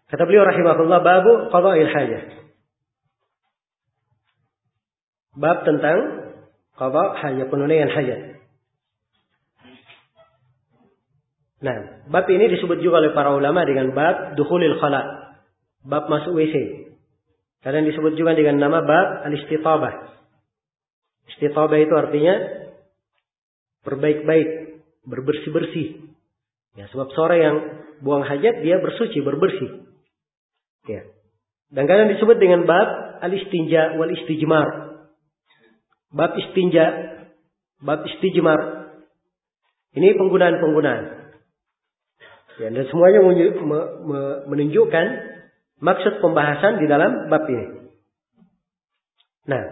Kata beliau rahimahullah, babu qada'il hajah. Bab tentang qada' hajah, penunaian hajat. Nah, bab ini disebut juga oleh para ulama dengan bab dukhulil khala, bab masuk WC. Kadang disebut juga dengan nama bab al-istitabah. Istitabah itu artinya berbaik-baik, berbersih-bersih. Ya, sebab seorang yang buang hajat dia bersuci, berbersih. Ya. Dan kadang disebut dengan bab al-istinja wal istijmar. Bab istinja, bab istijmar. Ini penggunaan-penggunaan. Ya, dan semuanya menunjukkan maksud pembahasan di dalam bab ini. Nah,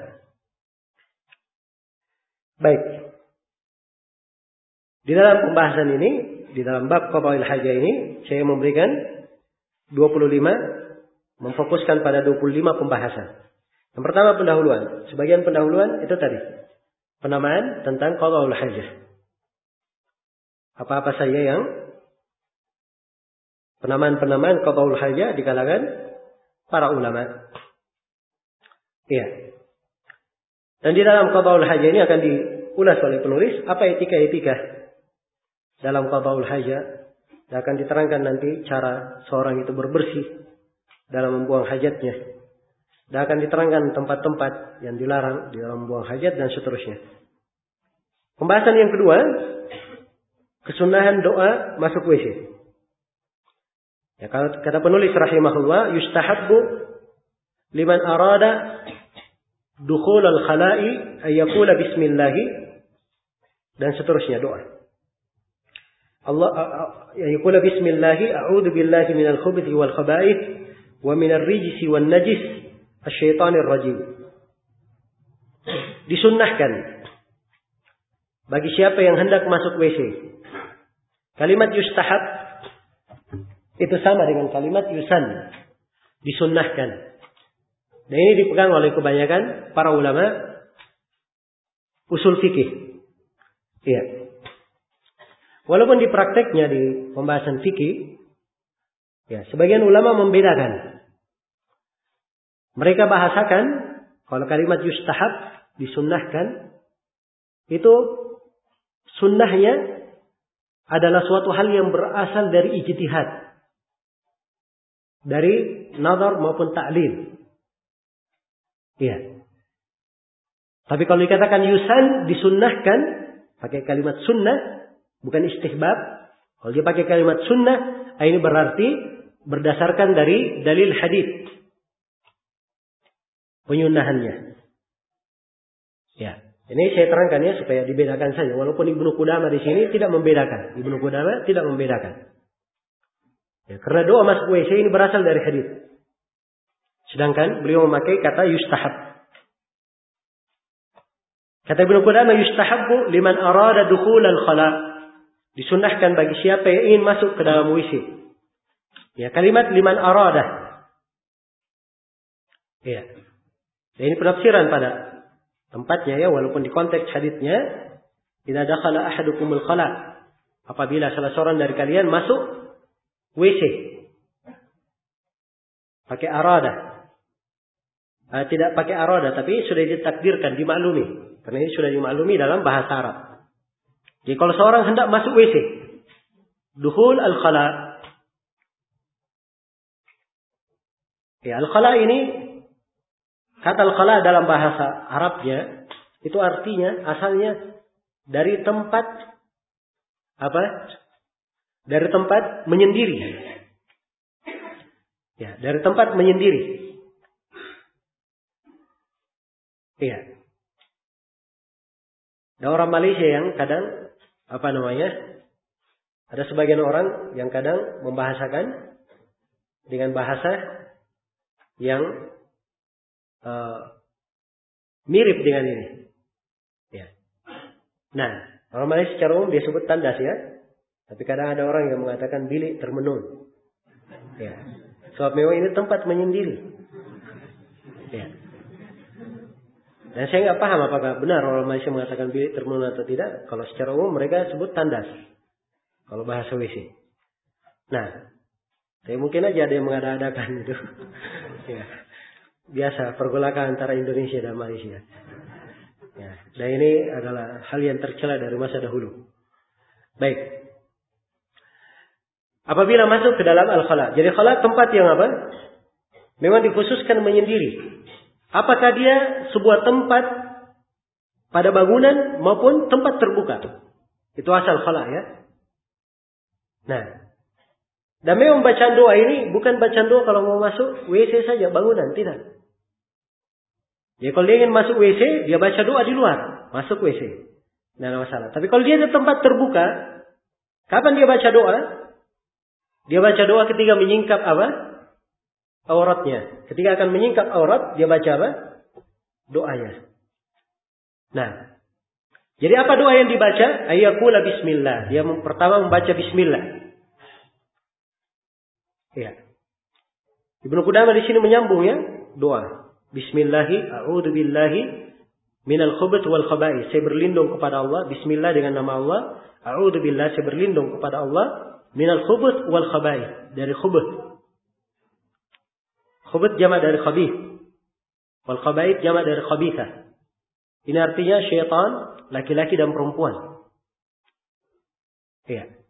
baik. Di dalam pembahasan ini, di dalam bab qada'il hajah ini, saya memberikan 25, memfokuskan pada 25 pembahasan. Yang pertama pendahuluan. Sebagian pendahuluan itu tadi. Penamaan tentang qada'ul hajah. Apa-apa saja yang penamaan-penamaan qada'ul hajah di kalangan para ulama. Iya. Dan di dalam qada'ul hajah ini akan diulas oleh penulis apa etika-etika dalam qada'ul hajah. Dan akan diterangkan nanti cara seorang itu berbersih dalam membuang hajatnya. Dan akan diterangkan tempat-tempat yang dilarang di dalam membuang hajat dan seterusnya. Pembahasan yang kedua, kesunahan doa masuk WC. Ya, kalau kata penulis rahimahullah, yustahabbu liman arada dukhul al-khala'i ayyakula bismillahi dan seterusnya doa. Allah ayyakula bismillahi a'udzu billahi minal khubuthi wal khaba'ith wa minar rijsi wan najis asyaitanir rajim. Disunnahkan bagi siapa yang hendak masuk WC. Kalimat yustahab itu sama dengan kalimat yusan. Disunnahkan. Dan ini dipegang oleh kebanyakan para ulama usul fikih. Iya. Walaupun di prakteknya di pembahasan fikih, ya, sebagian ulama membedakan. Mereka bahasakan kalau kalimat yustahab disunnahkan itu sunnahnya adalah suatu hal yang berasal dari ijtihad, dari nazar maupun ta'lil. Iya. Tapi kalau dikatakan yusan disunnahkan pakai kalimat sunnah bukan istihbab. Kalau dia pakai kalimat sunnah ini berarti berdasarkan dari dalil hadits penyunnahannya. Ya, ini saya terangkan ya supaya dibedakan saja. Walaupun Ibnu Qudamah di sini tidak membedakan. Ibnu Qudamah tidak membedakan. Ya, karena doa masuk WC ini berasal dari hadits. Sedangkan beliau memakai kata yustahab. Kata Ibnu Qudamah yustahabbu liman arada dukhul al-khala. Disunnahkan bagi siapa yang ingin masuk ke dalam WC. Ya, kalimat liman arada. Ya. Ini penafsiran pada tempatnya ya, walaupun di konteks haditsnya idza dakhala ahadukumul khala. Apabila salah seorang dari kalian masuk WC. Pakai arada. Tidak pakai arada, tapi sudah ditakdirkan, dimaklumi. Karena ini sudah dimaklumi dalam bahasa Arab. Jadi kalau seorang hendak masuk WC, dukhul al-khala. Ya, al-khala ini, kata al-khala dalam bahasa Arabnya, itu artinya asalnya dari tempat, apa? Dari tempat menyendiri. Ya, dari tempat menyendiri. Iya. Ada orang Malaysia yang kadang, ada sebagian orang yang kadang membahasakan dengan bahasa yang mirip dengan ini. Ya. Nah, orang Malaysia secara umum dia sebut tandas ya. Tapi kadang ada orang yang mengatakan bilik termenung. Ya. Sebab memang ini tempat menyendiri. Ya. Dan saya nggak paham apakah benar orang Malaysia mengatakan bilik termenung atau tidak. Kalau secara umum mereka sebut tandas. Kalau bahasa WC. Nah, Tapi mungkin aja ada yang mengada-adakan itu. Ya. Biasa pergolakan antara Indonesia dan Malaysia. Ya. Dan ini adalah hal yang tercela dari masa dahulu. Baik. Apabila masuk ke dalam al-khala. Jadi khala tempat yang apa? Memang dikhususkan menyendiri. Apakah dia sebuah tempat pada bangunan maupun tempat terbuka. Itu asal khala ya. Nah. Dan memang bacaan doa ini bukan bacaan doa kalau mau masuk WC saja bangunan. Tidak. Jadi kalau dia ingin masuk WC, dia baca doa di luar. Masuk WC. Tidak ada masalah. Tapi kalau dia di tempat terbuka, kapan dia baca doa? Dia baca doa ketika menyingkap apa? Auratnya. Ketika akan menyingkap aurat, dia baca apa? Doanya. Nah. Jadi apa doa yang dibaca? Ayyakula bismillah. Dia pertama membaca bismillah. Ya. Ibnu Qudamah di sini menyambung ya. Doa. Bismillahi a'udzu billahi minal khubuth wal khaba'ith. Saya berlindung kepada Allah. Bismillah dengan nama Allah. A'udzu billahi, saya berlindung kepada Allah minal khubuth wal khaba'ith. Dari khubuth. Khubuth jamak dari khabith. Wal khaba'ith jamak dari khabithah. Ini artinya syaitan laki-laki dan perempuan. Iya.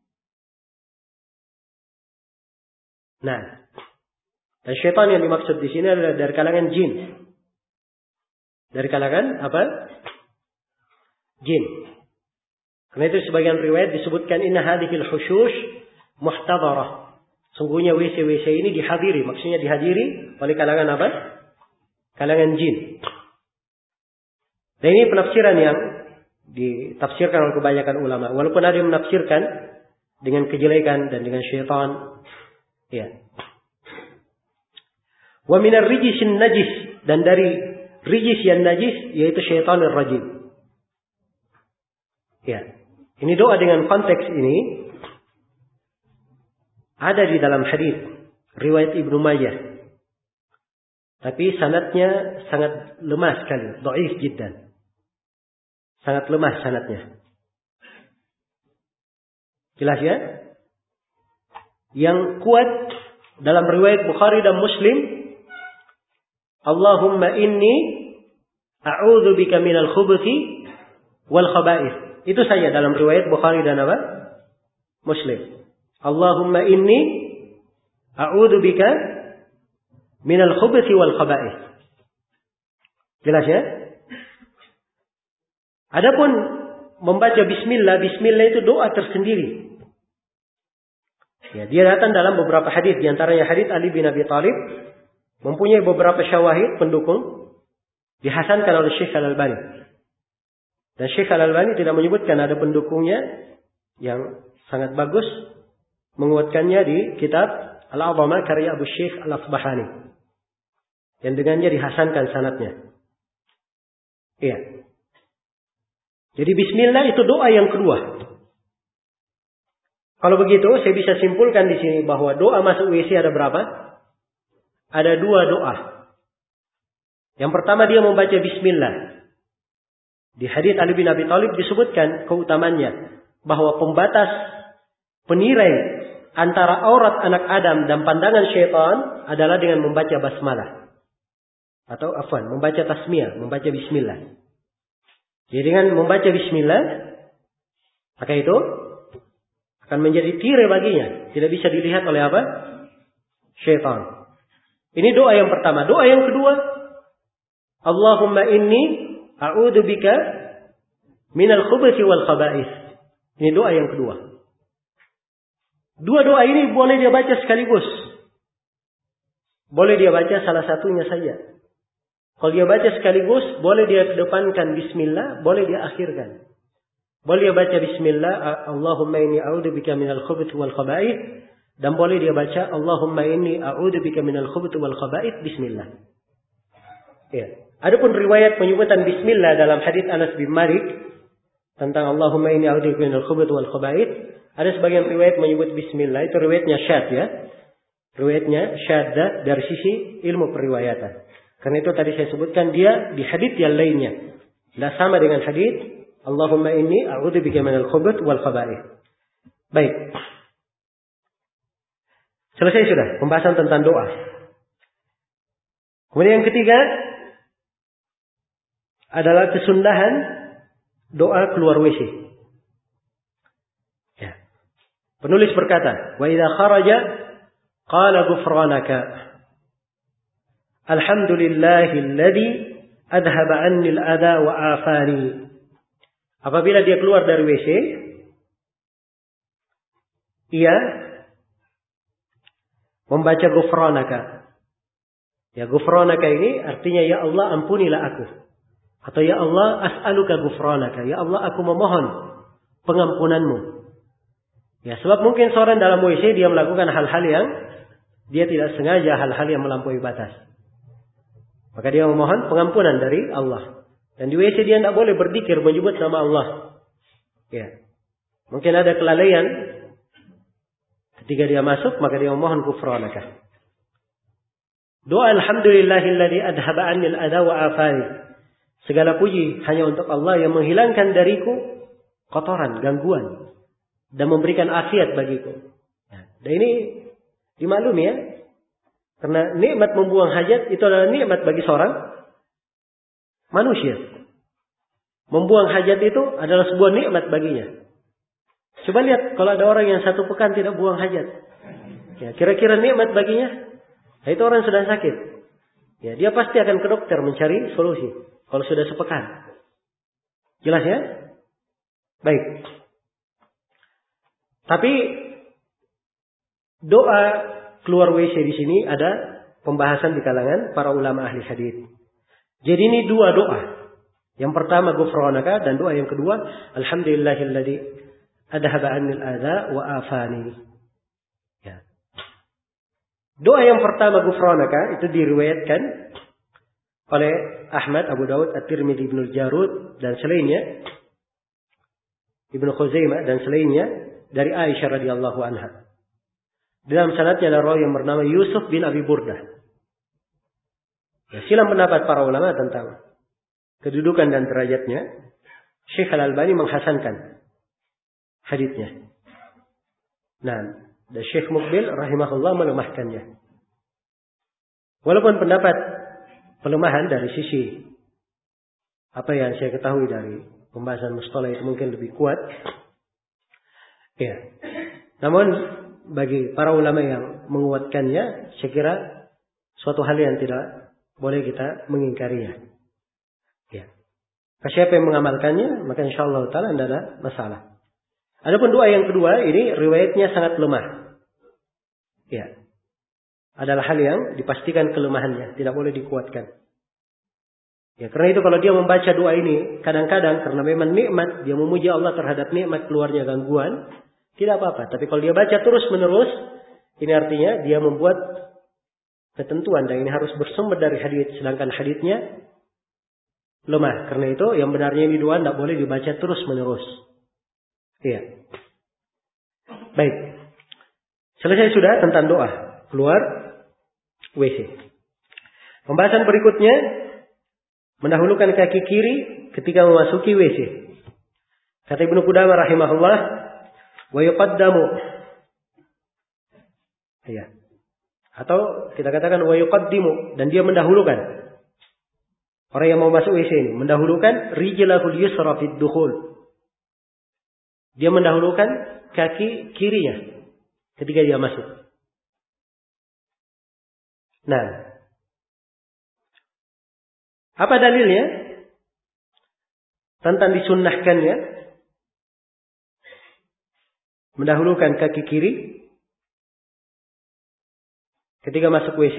Nah, dan syaitan yang dimaksud di sini adalah dari kalangan jin. Dari kalangan apa? Jin. Karena itu sebagian riwayat disebutkan inna hadhil hushush muhtadarah. Sungguhnya WC-WC ini dihadiri. Maksudnya dihadiri oleh kalangan apa? Kalangan jin. Dan ini penafsiran yang ditafsirkan oleh kebanyakan ulama. Walaupun ada yang menafsirkan dengan kejelekan dan dengan syaitan. Ya. Wa minar rijisin najis. Dan dari rijis yang najis, yaitu syaitanir rajim. Ya. Ini doa dengan konteks ini ada di dalam hadis riwayat Ibnu Majah. Tapi sanadnya sangat lemah sekali, dhaif jiddan. Sangat lemah sanadnya. Jelas ya? Yang kuat dalam riwayat Bukhari dan Muslim, Allahumma inni a'udzu bika minal khubuthi wal khaba'ith. Itu saja dalam riwayat Bukhari dan apa? Muslim. Allahumma inni a'udzu bika minal khubuthi wal khaba'ith. Jelas ya? Adapun membaca bismillah, bismillah itu doa tersendiri. Ya, dia datang dalam beberapa hadis, di antaranya hadis Ali bin Abi Thalib, mempunyai beberapa syawahid pendukung, dihasankan oleh Syekh Al-Albani. Dan Syekh Al-Albani tidak menyebutkan ada pendukungnya yang sangat bagus, menguatkannya di kitab Al-Azamah karya Abu Syekh Al-Asbahani. Yang dengannya dihasankan sanadnya. Iya. Jadi bismillah itu doa yang kedua. Kalau begitu, saya bisa simpulkan di sini bahwa doa masuk WC ada berapa? Ada dua doa. Yang pertama dia membaca bismillah. Di hadits Ali bin Abi Thalib disebutkan keutamannya bahwa pembatas penirai antara aurat anak Adam dan pandangan syaitan adalah dengan membaca basmalah. Atau membaca tasmiyah, membaca bismillah. Jadi dengan membaca bismillah, maka itu akan menjadi tirai baginya. Tidak bisa dilihat oleh apa? Syaitan. Ini doa yang pertama. Doa yang kedua, Allahumma inni a'udzu bika minal khubuthi wal khaba'ith. Ini doa yang kedua. Dua doa ini boleh dia baca sekaligus. Boleh dia baca salah satunya saja. Kalau dia baca sekaligus, boleh dia kedepankan bismillah, boleh dia akhirkan. Boleh dia baca bismillah, Allahumma inni a'udzu bika minal khubuthi wal khaba'ith, dan boleh dia baca Allahumma inni a'udzu bika minal khubuthi wal khaba'ith bismillah. Ya. Adapun riwayat penyebutan bismillah dalam hadis Anas bin Malik tentang Allahumma inni a'udzu bika minal khubuthi wal khaba'ith, ada sebagian riwayat menyebut bismillah, itu riwayatnya syadz ya. Riwayatnya syadzah dari sisi ilmu periwayatan. Karena itu tadi saya sebutkan dia di hadis yang lainnya. Tidak sama dengan hadis Allahumma inni a'udzubika minal khubuth wal khaba'ith. Baik. Selesai sudah pembahasan tentang doa. Kemudian yang ketiga adalah kesundahan doa keluar WC. Ya. Penulis berkata, wa idza kharaja qala ghufranaka. Alhamdulillahilladzi adhaba 'anni al-adha wa afani. Apabila dia keluar dari WC, ia membaca ghufranaka. Ya, ghufranaka ini artinya ya Allah ampunilah aku. Atau ya Allah as'aluka ghufranaka. Ya Allah aku memohon pengampunanmu. Ya, sebab mungkin seorang dalam WC dia melakukan hal-hal yang dia tidak sengaja, hal-hal yang melampaui batas. Maka dia memohon pengampunan dari Allah. Dan di WC dia tidak boleh berzikir menyebut nama Allah. Ya. Mungkin ada kelalaian ketika dia masuk, maka dia memohon ghufranaka. Doa alhamdulillahilladzi adhaba 'anni al-adha wa afani. Segala puji hanya untuk Allah yang menghilangkan dariku kotoran, gangguan dan memberikan afiat bagiku. Dan ini dimaklumi ya. Karena nikmat membuang hajat itu adalah nikmat bagi seorang manusia. Membuang hajat itu adalah sebuah nikmat baginya. Coba lihat kalau ada orang yang 1 pekan tidak buang hajat. Ya, kira-kira nikmat baginya? Nah, itu orang sedang sakit. Ya, dia pasti akan ke dokter mencari solusi. Kalau sudah sepekan. Jelas ya? Baik. Tapi doa keluar WC di sini ada pembahasan di kalangan para ulama ahli hadis. Jadi ini 2 doa. Yang pertama ghufranaka dan doa yang kedua alhamdulillahilladzi adhaba 'anni al-adha wa afani. Ya. Doa yang pertama ghufranaka itu diriwayatkan oleh Ahmad, Abu Daud, At-Tirmidzi, Ibnu Jarud dan selainnya, Ibnu Khuzaimah dan selainnya dari Aisyah radhiyallahu anha. Dalam sanadnya ada rawi yang bernama Yusuf bin Abi Burdah. Ya, silang pendapat para ulama tentang kedudukan dan derajatnya. Syekh Al-Albani menghasankan haditsnya. Nah, dan Syekh Muqbil rahimahullah melemahkannya. Walaupun pendapat pelemahan dari sisi apa yang saya ketahui dari pembahasan mustalah itu mungkin lebih kuat. Ya. Namun bagi para ulama yang menguatkannya, saya kira suatu hal yang tidak boleh kita mengingkarinya. Ya. Siapa yang mengamalkannya, maka insyaallah taala tidak ada masalah. Adapun doa yang kedua ini riwayatnya sangat lemah. Ya. Adalah hal yang dipastikan kelemahannya, tidak boleh dikuatkan. Ya, karena itu kalau dia membaca doa ini kadang-kadang karena memang nikmat, dia memuji Allah terhadap nikmat keluarnya gangguan, tidak apa-apa. Tapi kalau dia baca terus-menerus, ini artinya dia membuat ketentuan dan ini harus bersumber dari hadits, sedangkan haditsnya lemah. Karena itu yang benarnya ini doa tidak boleh dibaca terus-menerus. Iya. Baik. Selesai sudah tentang doa keluar WC. Pembahasan berikutnya mendahulukan kaki kiri ketika memasuki WC. Kata Ibnu Qudamah rahimahullah, wa yuqaddamu. Ya. Atau kita katakan wa yuqaddimu, dan dia mendahulukan. Orang yang mau masuk WC ini mendahulukan rijlahul yusra fid dukhul. Dia mendahulukan kaki kirinya ketika dia masuk. Nah, apa dalilnya tentang disunnahkannya mendahulukan kaki kiri ketika masuk WC?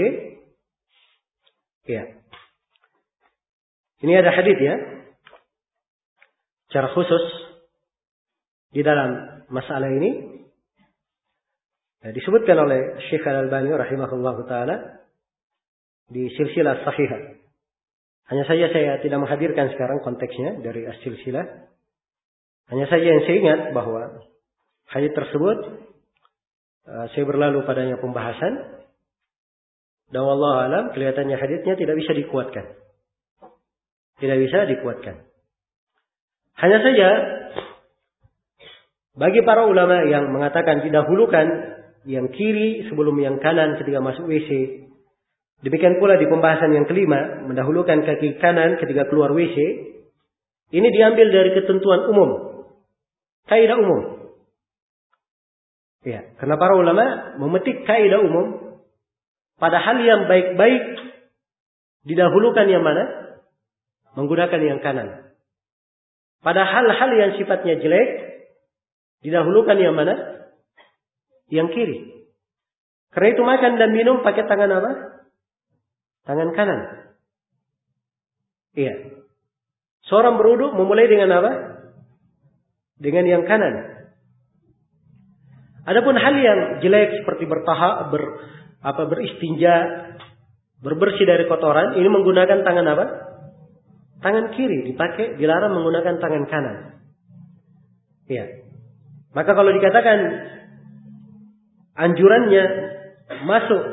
Ya. Ini ada hadis ya. Secara khusus di dalam masalah ini disebutkan oleh Syekh Al-Albani rahimahullahu taala di silsilah sahihah. Hanya saja saya tidak menghadirkan sekarang konteksnya dari as-silsilah. Hanya saja yang saya ingat bahwa hadis tersebut saya berlalu padanya pembahasan. Dan wallahu alam kelihatannya hadisnya tidak bisa dikuatkan. Tidak bisa dikuatkan. Hanya saja bagi para ulama yang mengatakan didahulukan yang kiri sebelum yang kanan ketika masuk WC. Demikian pula di pembahasan yang kelima, mendahulukan kaki kanan ketika keluar WC. Ini diambil dari ketentuan umum, kaidah umum. Ya, karena para ulama memetik kaidah umum pada hal yang baik-baik didahulukan yang mana? Menggunakan yang kanan. Pada hal-hal yang sifatnya jelek didahulukan yang mana? Yang kiri. Karena itu makan dan minum pakai tangan apa? Tangan kanan. Iya. Seorang berwudu memulai dengan apa? Dengan yang kanan. Adapun hal yang jelek seperti beristinja, berbersih dari kotoran, ini menggunakan tangan apa? Tangan kiri dipakai, dilarang menggunakan tangan kanan. Iya. Maka kalau dikatakan anjurannya masuk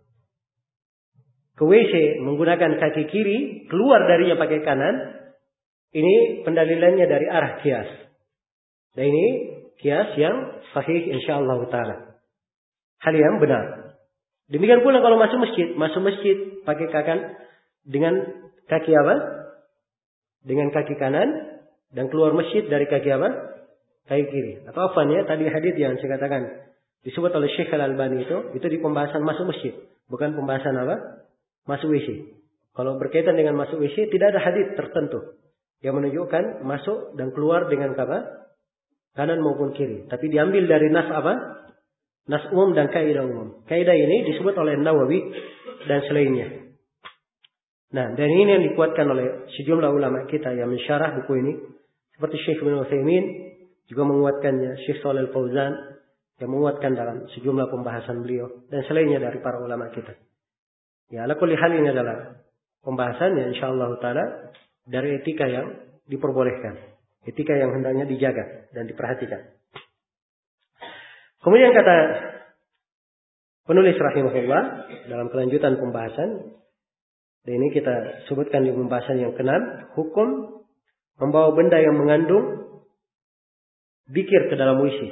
ke WC menggunakan kaki kiri, keluar darinya pakai kanan, ini pendalilannya dari arah kias. Dan ini kias yang sahih insyaallah taala. Hal yang benar. Demikian pula kalau masuk masjid pakai kakan dengan kaki apa? Dengan kaki kanan, dan keluar masjid dari kaki apa? Kaki kiri. Atau afwan ya, tadi hadis yang saya katakan disebut oleh Syekh Al-Albani itu di pembahasan masuk masjid, bukan pembahasan apa? Masuk WC. Kalau berkaitan dengan masuk WC tidak ada hadis tertentu yang menunjukkan masuk dan keluar dengan apa? Kanan maupun kiri. Tapi diambil dari nas apa? Nas umum dan kaidah umum. Kaidah ini disebut oleh Nawawi dan selainnya. Nah, dan ini yang dikuatkan oleh sejumlah ulama kita yang mensyarah buku ini. Seperti Syekh Ibnu Utsaimin juga menguatkannya. Syekh Shalih Al-Fauzan yang menguatkan dalam sejumlah pembahasan beliau. Dan selainnya dari para ulama kita. Ya, ala kulli hal ini adalah pembahasan yang insyaallah ta'ala dari etika yang diperbolehkan. Etika yang hendaknya dijaga dan diperhatikan. Kemudian kata penulis rahimahullah dalam kelanjutan pembahasan, dan ini kita sebutkan di pembahasan yang ke-6, hukum membawa benda yang mengandung bikir ke dalam WC.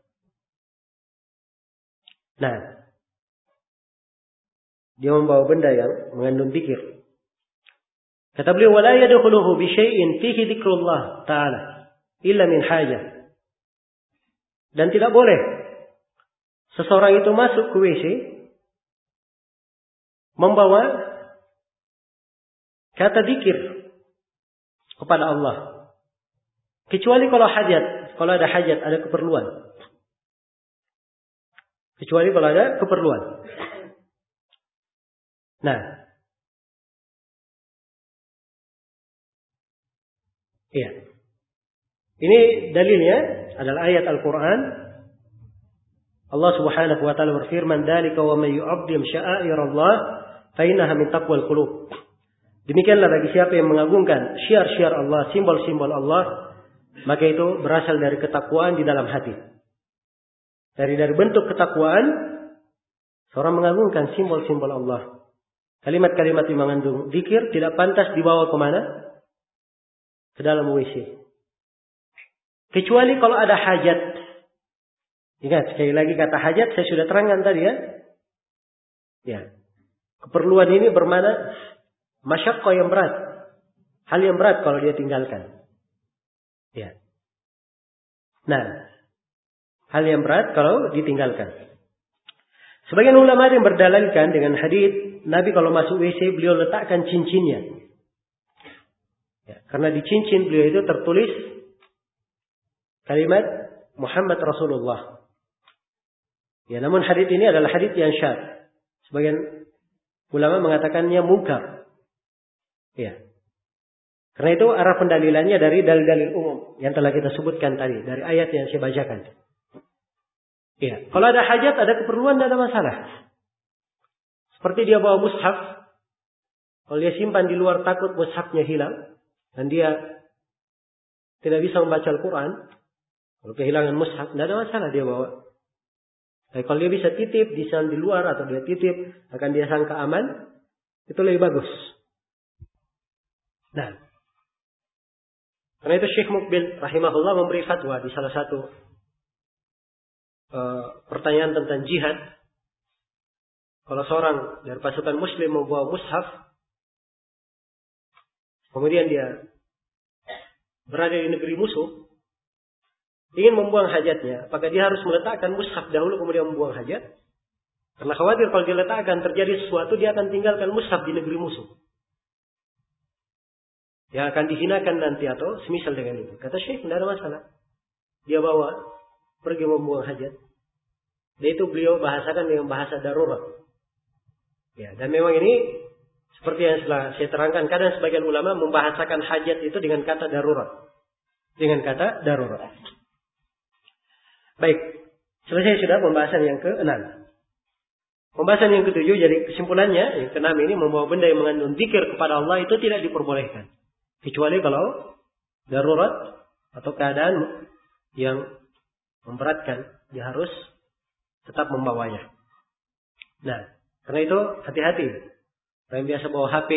Nah, dia membawa benda yang mengandung bikir. Kata beliau, wala yadkhuluhu bi syai'in fihi dzikrullah ta'ala illa min hajah. Dan tidak boleh seseorang itu masuk ke WC membawa kata zikir kepada Allah. Kecuali kalau hajat, kalau ada hajat, ada keperluan. Kecuali kalau ada keperluan. Nah, iya. Ini dalilnya adalah ayat Al-Quran. Allah Subhanahu wa taala berfirman, "Dzalika wa may yu'azzim sya'airallah fa innaha min taqwal qulub." Demikianlah bagi siapa yang mengagungkan syiar-syiar Allah, simbol-simbol Allah, maka itu berasal dari ketakwaan di dalam hati. Dari bentuk ketakwaan, seorang mengagungkan simbol-simbol Allah. Kalimat-kalimat yang mengandung zikir tidak pantas dibawa ke mana? Ke dalam WC. Kecuali kalau ada hajat. Ingat, sekali lagi kata hajat saya sudah terangkan tadi ya. Ya. Keperluan ini bermakna masyaqqah yang berat. Hal yang berat kalau dia tinggalkan. Ya. Nah, hal yang berat kalau ditinggalkan. Sebagian ulama yang berdalilkan dengan hadis Nabi kalau masuk WC beliau letakkan cincinnya. Ya, karena di cincin beliau itu tertulis kalimat Muhammad Rasulullah. Ya, namun hadis ini adalah hadis yang syadz. Sebagian ulama mengatakannya munkar. Ya. Karena itu arah pendalilannya dari dalil-dalil umum yang telah kita sebutkan tadi, dari ayat yang saya bacakan. Ya, kalau ada hajat, ada keperluan, tidak ada masalah. Seperti dia bawa mushaf, kalau dia simpan di luar takut mushafnya hilang dan dia tidak bisa membaca Al-Quran, kalau kehilangan mushaf, tidak ada masalah dia bawa. Tapi kalau dia bisa titip di sana di luar atau dia titip akan dia sangka aman, itu lebih bagus. Nah, karena itu Syekh Mukbil rahimahullah memberi fatwa di salah satu pertanyaan tentang jihad. Kalau seorang dari pasukan muslim membawa mushaf, kemudian dia berada di negeri musuh, ingin membuang hajatnya, apakah dia harus meletakkan mushaf dahulu kemudian membuang hajat? Karena khawatir kalau diletakkan terjadi sesuatu, dia akan tinggalkan mushaf di negeri musuh, yang akan dihinakan nanti atau semisal dengan itu. Kata Syekh, tidak ada masalah. Dia bawa, pergi membuang hajat. Dan itu beliau bahasakan dengan bahasa darurat. Ya, dan memang ini seperti yang setelah saya terangkan, kadang sebagian ulama membahasakan hajat itu dengan kata darurat. Dengan kata darurat. Baik, selesai sudah pembahasan yang ke-6. Pembahasan yang ke-7, jadi kesimpulannya, yang ke-6 ini membawa benda yang mengandung zikir kepada Allah itu tidak diperbolehkan. Kecuali kalau darurat atau keadaan yang memberatkan, dia harus tetap membawanya. Nah, karena itu hati-hati. Orang yang biasa bawa HP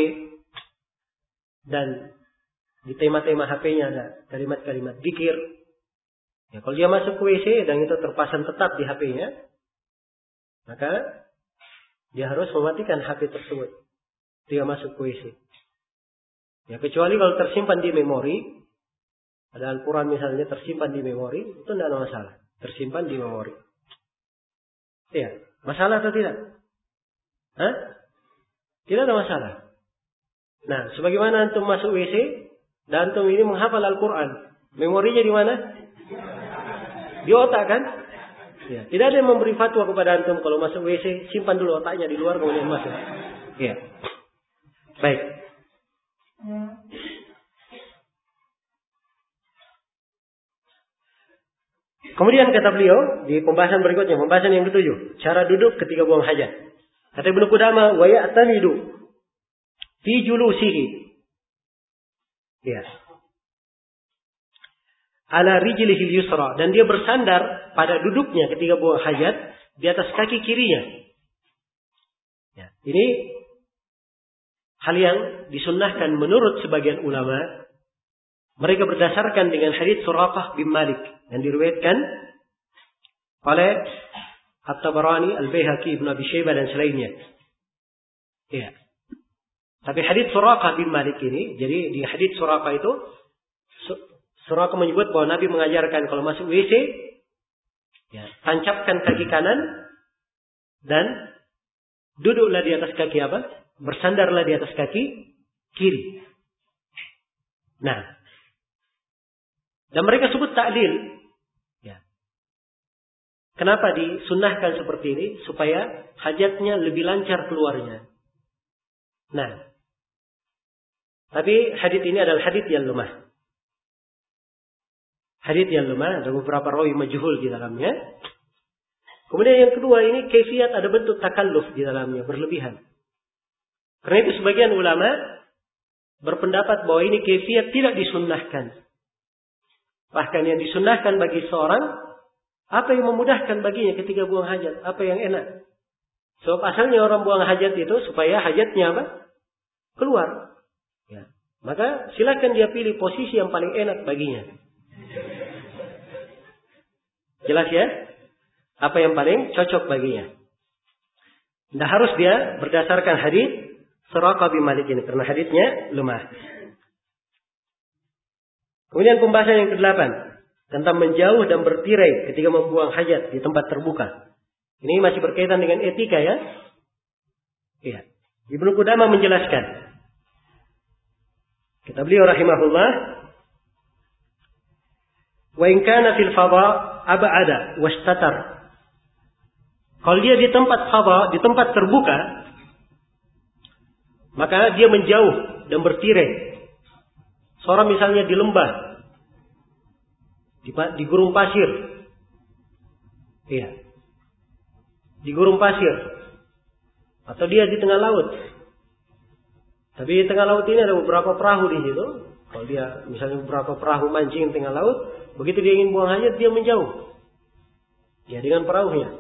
dan di tema-tema HP-nya ada kalimat-kalimat zikir. Ya, kalau dia masuk ke WC dan itu terpasang tetap di HP-nya, maka dia harus mematikan HP tersebut. Dia masuk ke WC. Ya, kecuali kalau tersimpan di memori, ada Al-Quran misalnya tersimpan di memori, itu tidak ada masalah. Tersimpan di memori. Ya, masalah atau tidak? Hah? Tidak ada masalah. Nah, sebagaimana antum masuk WC dan antum ini menghafal Al-Quran, memorinya di mana? Di otak kan? Ya, tidak ada yang memberi fatwa kepada antum kalau masuk WC simpan dulu otaknya di luar kemudian masuk. Ya. Baik. Kemudian kata beliau di pembahasan berikutnya, pembahasan yang ke-7, cara duduk ketika buang hajat. Kata Ibnu Qudamah, wa ya'tamidu fi julusihi. Ya. Ala rijlihi yusra, dan dia bersandar pada duduknya ketika buang hajat di atas kaki kirinya. Ya. Ini hal yang disunnahkan menurut sebagian ulama. Mereka berdasarkan dengan hadits Suraqah bin Malik yang diriwayatkan oleh At-Tabarani, Al-Baihaqi, Ibnu Abi Syaibah dan selainnya. Ya. Tapi hadits Suraqah bin Malik ini, jadi di hadits Suraqah itu Suraqah menyebut bahwa Nabi mengajarkan kalau masuk WC, ya, tancapkan kaki kanan dan duduklah di atas kaki apa? Bersandarlah di atas kaki kiri. Nah, dan mereka sebut ta'lil. Kenapa disunnahkan seperti ini? Supaya hajatnya lebih lancar keluarnya. Nah, tapi hadits ini adalah hadits yang lemah. Hadits yang lemah, ada beberapa rawi majhul di dalamnya. Kemudian yang kedua, ini kaifiyat, ada bentuk takalluf di dalamnya, berlebihan. Karena itu sebagian ulama berpendapat bahwa ini kaifiyat tidak disunnahkan. Bahkan yang disunnahkan bagi seorang, apa yang memudahkan baginya ketika buang hajat, apa yang enak. Sebab asalnya orang buang hajat itu supaya hajatnya apa? Keluar. Ya. Maka silakan dia pilih posisi yang paling enak baginya. Jelas ya? Apa yang paling cocok baginya. Tidak harus dia berdasarkan hadits Suraqah bin Malik ini, karena haditsnya lemah. Kemudian pembahasan yang ke-8. Tentang menjauh dan bertirai ketika membuang hajat di tempat terbuka. Ini masih berkaitan dengan etika ya. Iya. Ibnu Qudamah menjelaskan. Kata beliau rahimahullah, wa in kana fil fadha ab'ada wastatar. Kalau dia di tempat fadha, di tempat terbuka, maka dia menjauh dan bertirai. Seorang misalnya di lembah, di gurun pasir. Iya. Di gurun pasir. Atau dia di tengah laut. Tapi di tengah laut ini ada beberapa perahu di situ. Kalau dia misalnya beberapa perahu mancing di tengah laut, begitu dia ingin buang hajat, dia menjauh. Ya, dengan perahunya.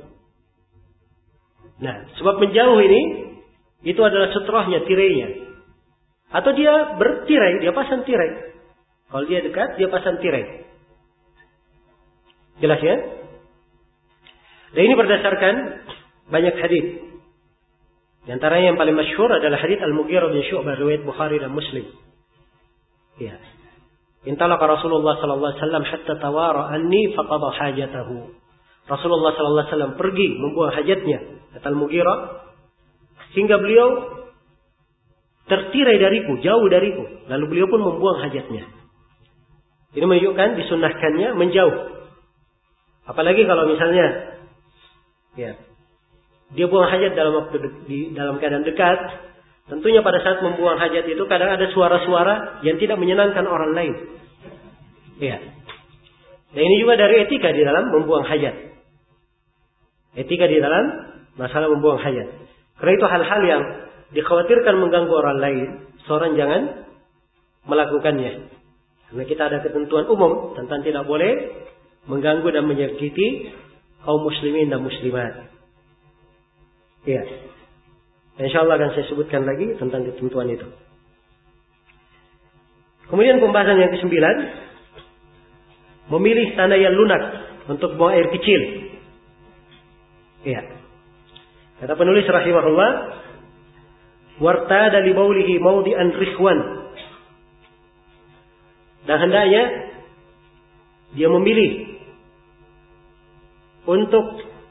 Nah, sebab menjauh ini, itu adalah seterahnya, tirainya. Atau dia bertirai, dia pasang tirai. Kalau dia dekat, dia pasang tirai. Jelas ya? Dan ini berdasarkan banyak hadis. Di antaranya yang paling masyhur adalah hadis Al-Mughirah bin Syu'bah riwayat Bukhari dan Muslim. Ya. Intalaqa Rasulullah sallallahu alaihi wasallam hatta tawara anni faqada hajatahu. Rasulullah sallallahu alaihi wasallam pergi membuang hajatnya, kata Al-Mughirah, sehingga beliau tertirai dariku, jauh dariku. Lalu beliau pun membuang hajatnya. Ini menunjukkan disunnahkannya menjauh. Apalagi kalau misalnya ya, dia buang hajat dalam keadaan dekat, tentunya pada saat membuang hajat itu kadang ada suara-suara yang tidak menyenangkan orang lain. Ya. Dan ini juga dari etika di dalam membuang hajat. Etika di dalam masalah membuang hajat. Karena itu hal-hal yang dikhawatirkan mengganggu orang lain, seorang jangan melakukannya. Karena kita ada ketentuan umum tentang tidak boleh mengganggu dan menyakiti kaum muslimin dan muslimat. Ya. Insyaallah akan saya sebutkan lagi tentang ketentuan itu. Kemudian pembahasan yang ke-9, memilih tanah yang lunak untuk buang air kecil. Ya. Kata penulis rahimahullah, wartada li baulihi mawdi'an rikhwan. Dan hendaknya dia memilih untuk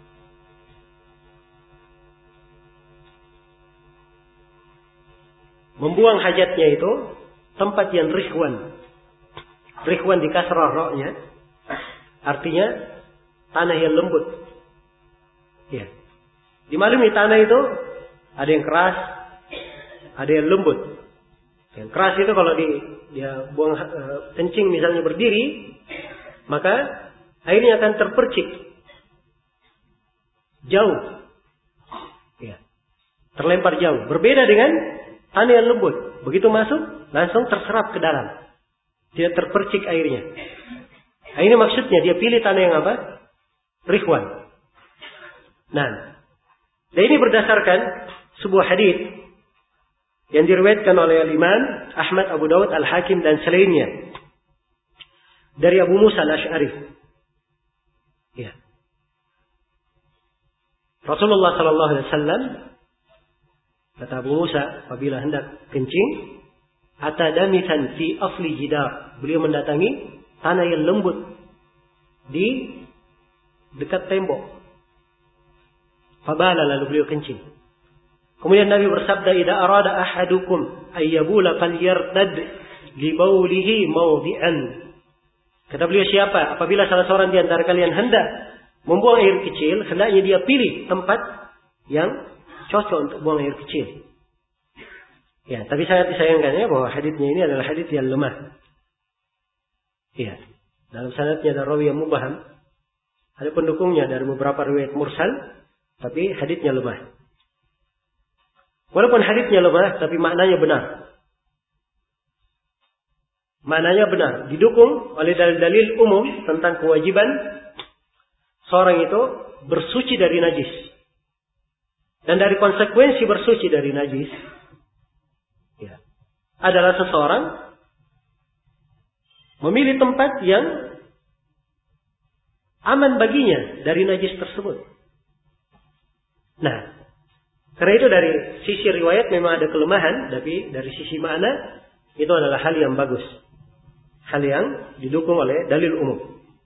membuang hajatnya itu tempat yang rikhwan. Rikhwan di kasrah ra-nya artinya tanah yang lembut. Ya. Dimaklumi tanah itu ada yang keras, ada yang lembut. Yang keras itu kalau dia buang kencing misalnya berdiri, maka airnya akan terpercik jauh. Ya. Terlempar jauh. Berbeda dengan tanah yang lembut. Begitu masuk, langsung terserap ke dalam. Tidak terpercik airnya. Nah, ini maksudnya dia pilih tanah yang apa? Rikhwan. Nah, dan ini berdasarkan sebuah hadis yang diriwayatkan oleh Imam Ahmad, Abu Dawud, Al-Hakim dan selainnya dari Abu Musa Al-Asy'ari. Ya. Rasulullah sallallahu alaihi wasallam, kata Abu Musa, apabila hendak kencing, atadamitan fi afli jidar, beliau mendatangi tanah yang lembut di dekat tembok. Fabala, lalu beliau kencing. Kemudian Nabi bersabda, "Idza arada ahadukum ayyabula falyartad li baulihi mawdi'an." Kata beliau, siapa apabila salah seorang di antara kalian hendak membuang air kecil, hendaknya dia pilih tempat yang cocok untuk buang air kecil. Ya, tapi sangat disayangkan ya bahwa haditsnya ini adalah hadits yang lemah. Ya, dalam sanadnya ada rawi yang mubham. Ada pendukungnya dari beberapa riwayat mursal, tapi haditsnya lemah. Walaupun haditsnya lemah, tapi maknanya benar. Maknanya benar, didukung oleh dalil-dalil umum tentang kewajiban seorang itu bersuci dari najis. Dan dari konsekuensi bersuci dari najis, ya, adalah seseorang memilih tempat yang aman baginya dari najis tersebut. Nah, karena itu dari sisi riwayat memang ada kelemahan, tapi dari sisi makna itu adalah hal yang bagus. Hal yang didukung oleh dalil umum.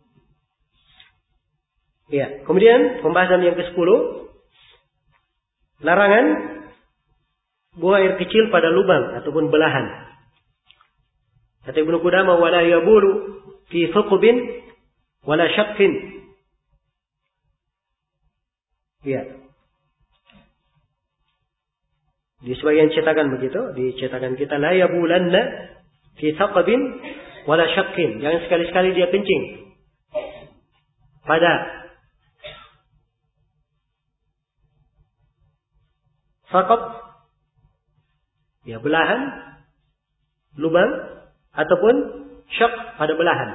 Ya, kemudian pembahasan yang ke-10, larangan buang air kecil pada lubang ataupun belahan. Kata Ibnu Qudamah, wala yabulu fi thuqbin wala syaqqin. Ya. Di sebagian cetakan begitu, di cetakan kita, la yabulanna fi thuqbin wala syaqqin. Jangan sekali-sekali dia kencing pada saqab, ya, belahan, lubang, ataupun syaq pada belahan.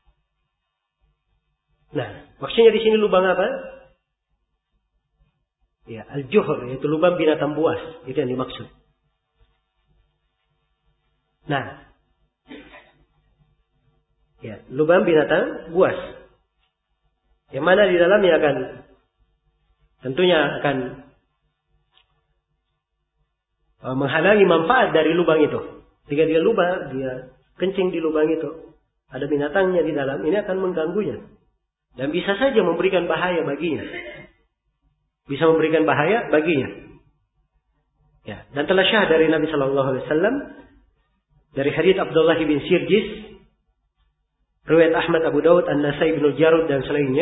Nah, maksudnya di sini lubang apa? Ya, al-juhur, yaitu lubang binatang buas, itu yang dimaksud. Nah, ya, lubang binatang buas, yang mana di dalamnya akan tentunya akan menghalangi manfaat dari lubang itu. Jika dia kencing di lubang itu, ada binatangnya di dalam, ini akan mengganggunya. Dan bisa saja memberikan bahaya baginya. Bisa memberikan bahaya baginya. Ya, dan telah syah dari Nabi Sallallahu Alaihi Wasallam dari hadits Abdullah bin Sirjis, riwayat Ahmad, Abu Dawud, An-Nasai, Ibnu Jarud dan selainnya,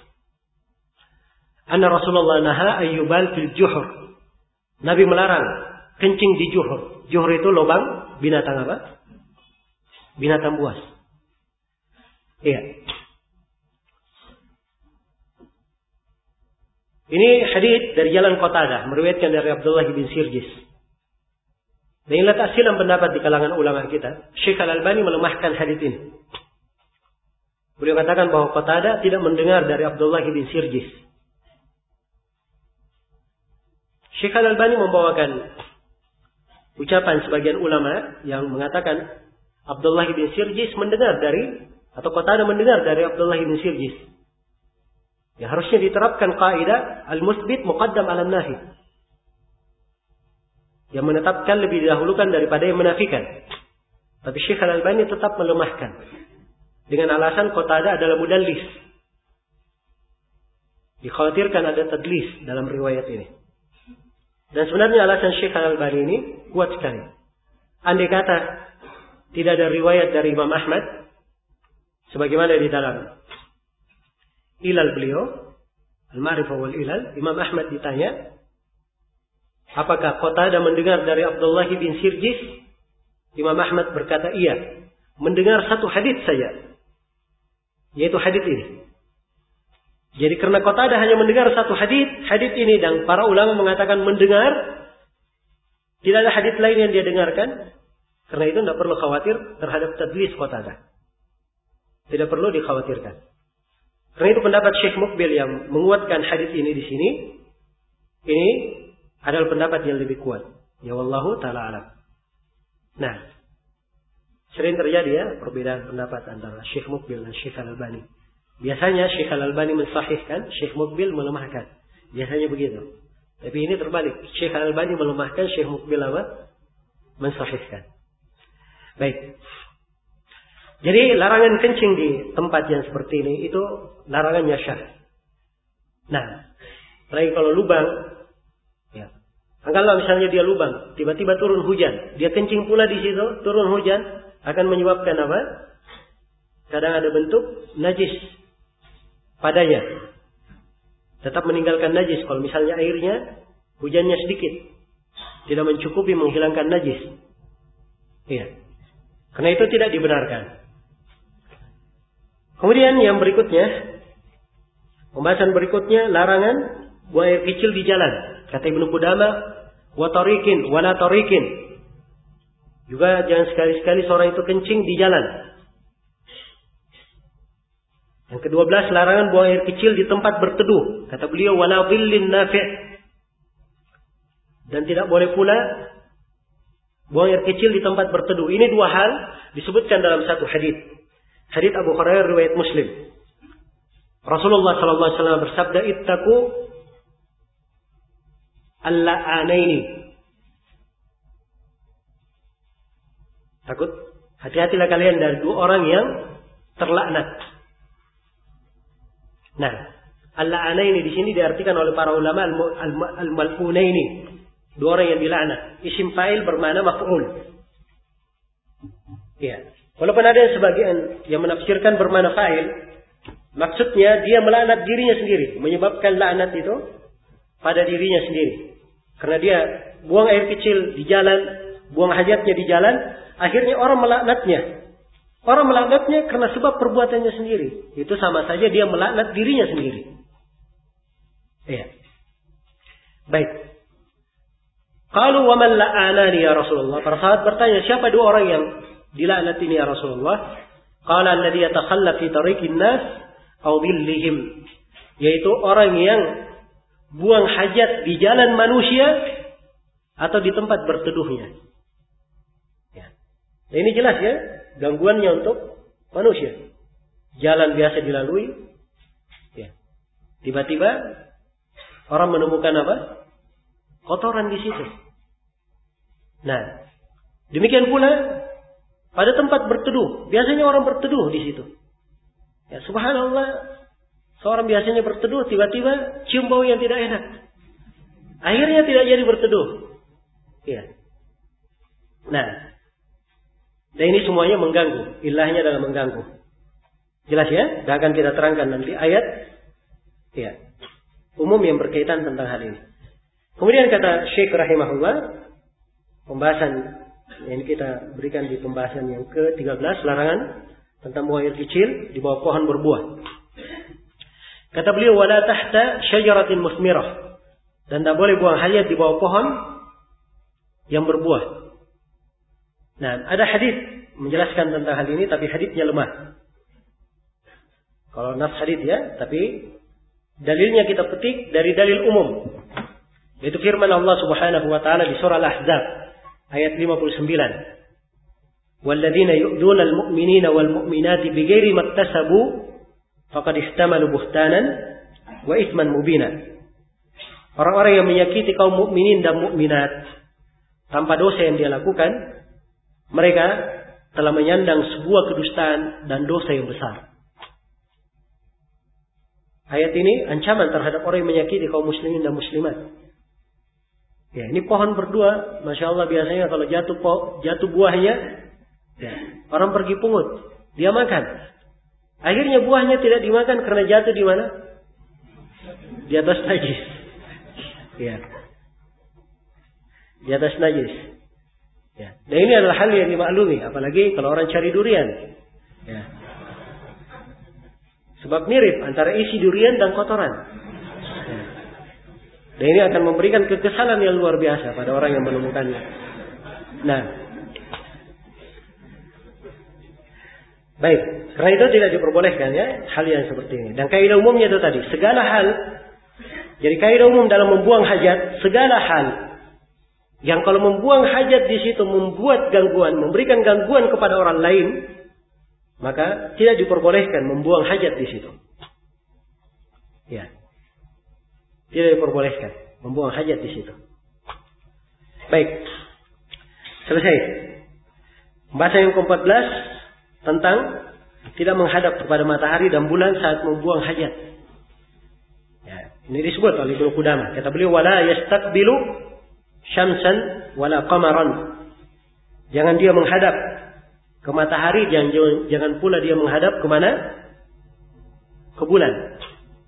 anna Rasulullah naha ayyubal fil juhur. Nabi melarang kencing di juhur. Juhur itu lubang binatang apa? Binatang buas. Iya. Ini hadits dari jalan Qatadah, meriwayatkan dari Abdullah bin Sirjis. Dan inilah tahsilan pendapat di kalangan ulama kita. Syekh Al-Albani melemahkan hadits ini. Beliau katakan bahwa Qatadah tidak mendengar dari Abdullah bin Sirjis. Syekh Al-Albani membawakan ucapan sebagian ulama yang mengatakan Abdullah bin Sirjis mendengar dari, atau Qatadah mendengar dari Abdullah bin Sirjis. Ya, harusnya diterapkan kaidah al-musbit muqaddam 'ala an-nafi. Yang menetapkan lebih didahulukan daripada yang menafikan. Tapi Syekh Al-Albani tetap melemahkan dengan alasan Qatadah adalah mudallis. Dikhawatirkan ada tadlis dalam riwayat ini. Dan sebenarnya alasan Syekh Al-Albani ini kuat sekali. Andai kata tidak ada riwayat dari Imam Ahmad, sebagaimana di dalam Ilal beliau, Al-Ma'rifah wal Ilal, Imam Ahmad ditanya, apakah Qatadah mendengar dari Abdullah bin Sirjis? Imam Ahmad berkata, iya, mendengar satu hadits saja, yaitu hadits ini. Jadi karena Qatadah hanya mendengar satu hadits ini, dan para ulama mengatakan mendengar, tidak ada hadits lain yang dia dengarkan, karena itu tidak perlu khawatir terhadap tadlis Qatadah. Tidak perlu dikhawatirkan. Karena itu pendapat Syekh Muqbil yang menguatkan hadis ini di sini, ini adalah pendapat yang lebih kuat. Ya wallahu ta'ala alam. Nah, sering terjadi ya perbedaan pendapat antara Syekh Muqbil dan Syekh Al-Albani. Biasanya Syekh Al-Albani mensahihkan, Syekh Muqbil melemahkan. Biasanya begitu. Tapi ini terbalik. Syekh Al-Albani melemahkan, Syekh Muqbil apa? Mensahihkan. Baik. Jadi larangan kencing di tempat yang seperti ini itu larangannya syah. Nah, apalagi kalau lubang, ya. Kalau misalnya dia lubang, tiba-tiba turun hujan, dia kencing pula di situ, turun hujan, akan menyebabkan apa? Kadang ada bentuk najis padanya. Tetap meninggalkan najis. Kalau misalnya airnya, hujannya sedikit, tidak mencukupi menghilangkan najis. Iya. Karena itu tidak dibenarkan. Kemudian yang berikutnya, pembahasan berikutnya, larangan buang air kecil di jalan. Kata Ibnu Qudamah, wa tariqin wala tariqin. Juga jangan sekali-sekali seorang itu kencing di jalan. Yang ke-12, larangan buang air kecil di tempat berteduh. Kata beliau, wala dhillin nafi'. Dan tidak boleh pula buang air kecil di tempat berteduh. Ini dua hal disebutkan dalam satu hadis. Hadits Abu Hurairah riwayat Muslim. Rasulullah sallallahu alaihi wasallam bersabda, "Ittaqu al-la'anaini." Takut, hati-hatilah kalian dari dua orang yang terlaknat. Nah, al-la'anaini di sini diartikan oleh para ulama al-mal'unaini. Dua orang yang dilaknat. Isim fa'il bermakna maf'ul. Ya. Walaupun ada yang sebagian yang menafsirkan bermakna fa'il, maksudnya dia melaknat dirinya sendiri, menyebabkan laknat itu pada dirinya sendiri. Karena dia buang air kecil di jalan, buang hajatnya di jalan, akhirnya orang melaknatnya. Orang melaknatnya karena sebab perbuatannya sendiri. Itu sama saja dia melaknat dirinya sendiri. Iya. Baik. Qalu wa man la'anani ya Rasulullah. Para sahabat bertanya, siapa dua orang yang dilaknat ini ya Rasulullah? Qala alladhi yatakhalla fi tariqin nas aw dhillihim, yaitu orang yang buang hajat di jalan manusia atau di tempat berteduhnya. Ya. Nah, ini jelas ya, gangguannya untuk manusia. Jalan biasa dilalui, ya. Tiba-tiba orang menemukan apa? Kotoran di situ. Nah, demikian pula pada tempat berteduh. Biasanya orang berteduh di situ. Ya, subhanallah. Seorang biasanya berteduh, tiba-tiba cium bau yang tidak enak. Akhirnya tidak jadi berteduh. Ya. Nah, dan ini semuanya mengganggu. Ilahnya adalah mengganggu. Jelas ya? Dan akan kita terangkan nanti ayat ya, umum yang berkaitan tentang hal ini. Kemudian kata Syekh rahimahullah, pembahasan yang kita berikan di pembahasan yang ke-13, larangan tentang buang air kecil di bawah pohon berbuah. Kata beliau, wala tahta syajaratin musmirah, dan tak boleh buang hajat di bawah pohon yang berbuah. Nah, ada hadis menjelaskan tentang hal ini, tapi hadisnya lemah. Kalau nas hadis ya, tapi dalilnya kita petik dari dalil umum. Yaitu firman Allah Subhanahu wa taala di surah Al-Ahzab ayat 59. Walladzina yu'duna al-mu'minina wal mu'minati bighairi maktasabu faqad ihtamalu buhtanan wa itsman mubina. Orang-orang yang menyakiti kaum mukminin dan mukminat tanpa dosa yang dia lakukan, mereka telah menyandang sebuah kedustaan dan dosa yang besar. Ayat ini ancaman terhadap orang yang menyakiti kaum muslimin dan muslimat. Ya, ini pohon berdua, masya Allah, biasanya kalau jatuh buahnya, ya, orang pergi pungut, dia makan. Akhirnya buahnya tidak dimakan karena jatuh di mana? Di atas najis. Ya, di atas najis. Ya. Dan ini adalah hal yang dimaklumi, apalagi kalau orang cari durian. Ya. Sebab mirip antara isi durian dan kotoran. Ya. Dan ini akan memberikan kekesalan yang luar biasa pada orang yang menemukannya. Nah, baik, karena itu tidak diperbolehkan ya hal yang seperti ini. Dan kaidah umumnya itu tadi, segala hal. Jadi kaidah umum dalam membuang hajat, segala hal yang kalau membuang hajat di situ membuat gangguan, memberikan gangguan kepada orang lain, maka tidak diperbolehkan membuang hajat di situ. Ya. Tidak diperbolehkan membuang hajat di situ. Baik. Selesai. Pembahasan yang ke-14 tentang tidak menghadap kepada matahari dan bulan saat membuang hajat. Ya, ini disebut oleh Ibnu Qudamah. Kata beliau, wala yastaqbilu syamsan wala qamaran. Jangan dia menghadap ke matahari, jangan pula dia menghadap ke mana? Ke bulan.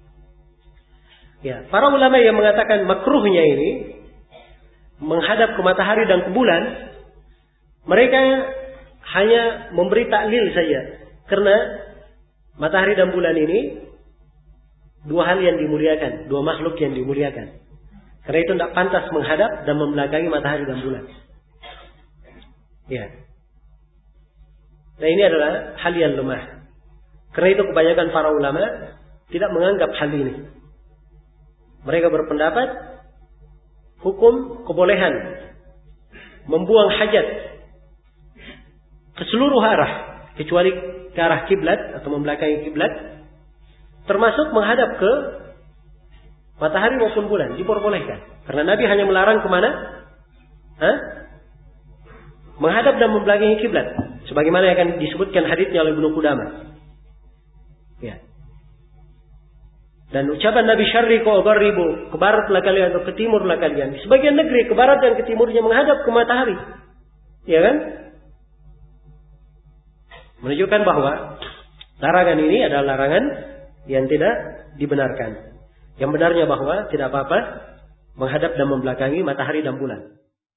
Ya, para ulama yang mengatakan makruhnya ini menghadap ke matahari dan ke bulan, mereka hanya memberi taklil saja, karena matahari dan bulan ini dua hal yang dimuliakan, dua makhluk yang dimuliakan. Karena itu tidak pantas menghadap dan membelakangi matahari dan bulan. Ya. Nah, ini adalah hal yang lemah. Karena itu kebanyakan para ulama tidak menganggap hal ini. Mereka berpendapat hukum kebolehan membuang hajat ke seluruh arah kecuali ke arah kiblat atau membelakangi kiblat, termasuk menghadap ke matahari maupun bulan, diperbolehkan. Karena Nabi hanya melarang kemana? Menghadap dan membelakangi kiblat, sebagaimana yang akan disebutkan haditsnya oleh Ibnu Qudamah. Ya. Dan ucapan Nabi syarriqu wa gharribu, ke baratlah kalian atau ke timurlah kalian. Di sebagian negeri ke barat dan ke timurnya menghadap ke matahari. Ya kan? Menunjukkan bahwa larangan ini adalah larangan yang tidak dibenarkan. Yang benarnya bahwa tidak apa-apa menghadap dan membelakangi matahari dan bulan.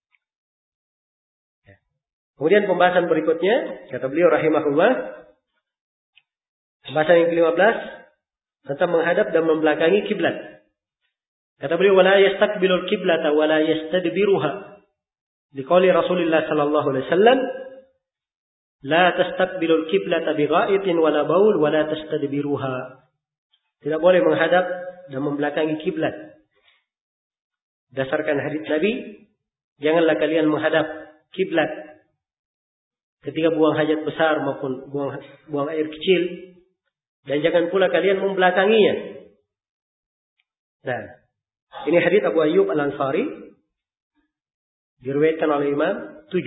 Kemudian pembahasan berikutnya, kata beliau rahimahullah, pembahasan yang ke-15 tentang menghadap dan membelakangi kiblat. Kata beliau, wala yastaqbilul kiblata wala yastadbiruha. Liqauli Rasulullah sallallahu alaihi wasallam, la tastaqbilul kiblata bighaitin wala baul wala tastadbiruha. Tidak boleh menghadap dan membelakangi kiblat. Dasarkan hadits Nabi, janganlah kalian menghadap kiblat ketika buang hajat besar maupun buang air kecil. Dan jangan pula kalian membelakanginya. Nah, Ini hadits Abu Ayyub Al-Ansari, diriwayatkan oleh Imam 7.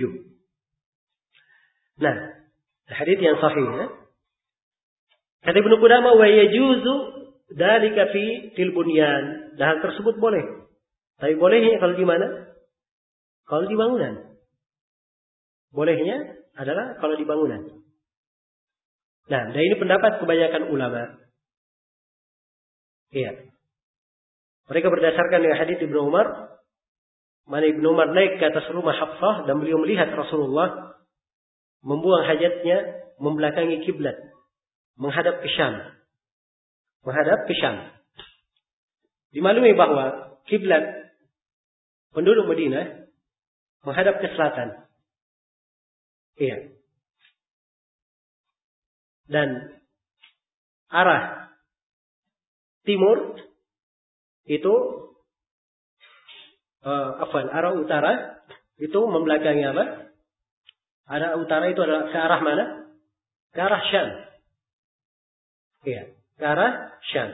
Nah, hadits yang sahih ya. Kata Ibnu Qudamah, wa yajuzu dzalika fil bunyan. Dan hal tersebut boleh. Tapi bolehnya kalau di mana? Kalau di bangunan. Bolehnya adalah kalau di bangunan. Nah, dan ini pendapat kebanyakan ulama. Iya. Mereka berdasarkan dengan hadits Ibnu Umar. Mana Ibnu Umar naik ke atas rumah Hafsah dan beliau melihat Rasulullah membuang hajatnya membelakangi kiblat, menghadap ke Syam. Menghadap ke Syam. Dimaklumi bahwa kiblat penduduk Madinah menghadap ke selatan. Iya. Dan arah timur itu arah utara itu membelakangi apa? Arah utara itu adalah ke arah mana? Ke arah Syam. Iya, ke arah Syam.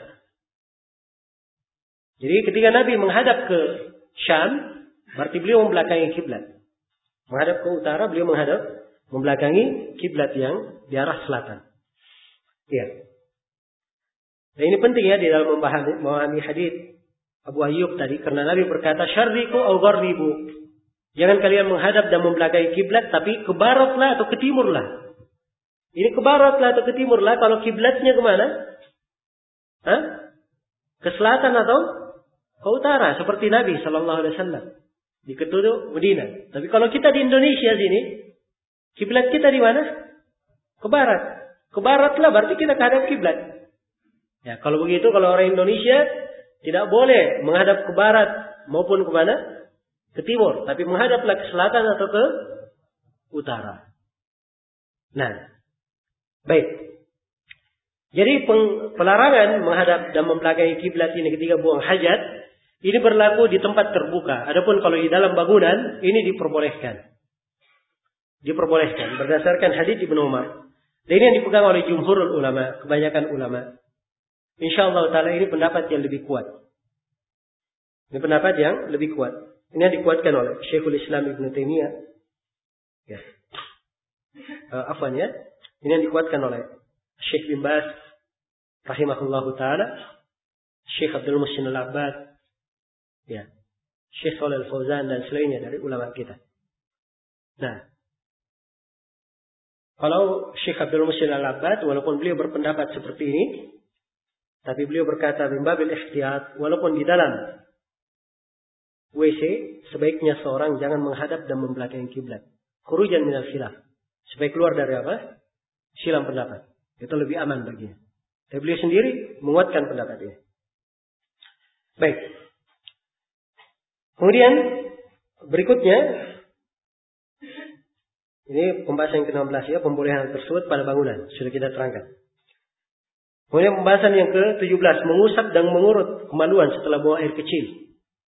Jadi ketika Nabi menghadap ke Syam, berarti beliau membelakangi kiblat. Menghadap ke utara, beliau membelakangi kiblat yang di arah selatan. Iya. Dan ini penting ya di dalam memahami hadits Abu Ayyub tadi, karena Nabi berkata, "Syarriku au gharribu." Jangan kalian menghadap dan membelakangi kiblat, tapi ke baratlah atau ke timurlah. Ini ke baratlah atau ke timurlah, kalau kiblatnya kemana? Hah? Ke selatan atau ke utara, seperti Nabi Sallallahu Alaihi Wasallam di Keduduk Madinah. Tapi kalau kita di Indonesia sini, kiblat kita di mana? Ke barat. Ke baratlah berarti kita menghadap kiblat. Ya, kalau begitu, kalau orang Indonesia tidak boleh menghadap ke barat maupun ke mana? Ke timur, tapi menghadaplah ke selatan atau ke utara. Nah, baik. Jadi pelarangan menghadap dan membelakangi kiblat ini ketika buang hajat ini berlaku di tempat terbuka. Adapun kalau di dalam bangunan ini diperbolehkan. Diperbolehkan berdasarkan hadits Ibnu Umar. Dan ini yang dipegang oleh jumhurul ulama, kebanyakan ulama. Insyaallah taala ini pendapat yang lebih kuat. Ini pendapat yang lebih kuat. Ini yang dikuatkan oleh Syekhul Islam Ibnu Taimiyah. Ya. Ini yang dikuatkan oleh Syekh bin Baz rahimahullahu taala, Syekh Abdul Muhsin Al-Abbad, ya, Syekh Shalih Al-Fauzan dan selainnya dari ulama kita. Nah, kalau Syekh Abdul Muhsin Al-Abbad walaupun beliau berpendapat seperti ini, tapi beliau berkata min babil ihtiyat, walaupun di dalam WC sebaiknya seorang jangan menghadap dan membelakangi kiblat. Khurujan minal khilaf. Supaya keluar dari apa? Silam pendapat. Itu lebih aman baginya. Tapi beliau sendiri menguatkan pendapat ini. Baik. Kemudian berikutnya ini pembahasan yang ke-16 ya, pembolehan tersebut pada bangunan sudah kita terangkan. Kemudian pembahasan yang ke-17, mengusap dan mengurut kemaluan setelah buang air kecil.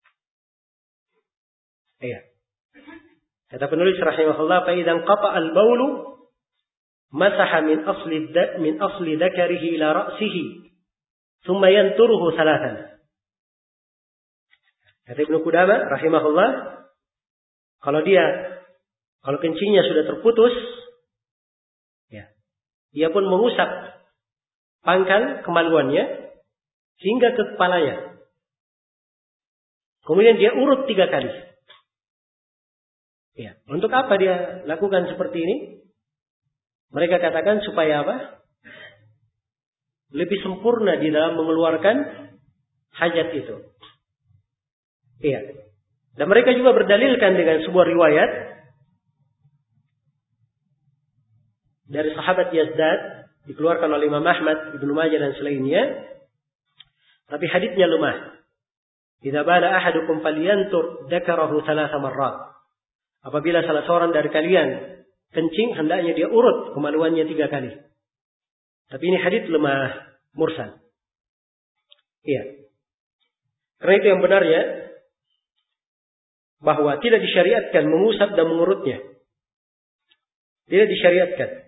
Iya. Kata penulis rahimahullah, fa idzan qata al-baulu masaha min asli dzakarihi ila ra'sihi thumma yanturuhu salatan. Kata Ibnu Qudamah rahimahullah, kalau kencingnya sudah terputus, ya, dia pun mengusap pangkal kemaluannya hingga ke kepalanya. Kemudian dia urut 3 kali. Ya, untuk apa dia lakukan seperti ini? Mereka katakan supaya apa? Lebih sempurna di dalam mengeluarkan hajat itu. Iya. Dan mereka juga berdalilkan dengan sebuah riwayat dari sahabat Yazdad, dikeluarkan oleh Imam Ahmad, Ibnu Majah dan selainnya. Tapi haditsnya lemah. Idza bala ahadukum falyantur dzakarahu 3 marrat. Apabila salah seorang dari kalian kencing, hendaknya dia urut kemaluannya 3 kali. Tapi ini hadits lemah, mursal. Iya. Karena itu yang benar ya, bahwa tidak disyariatkan mengusap dan mengurutnya. Tidak disyariatkan.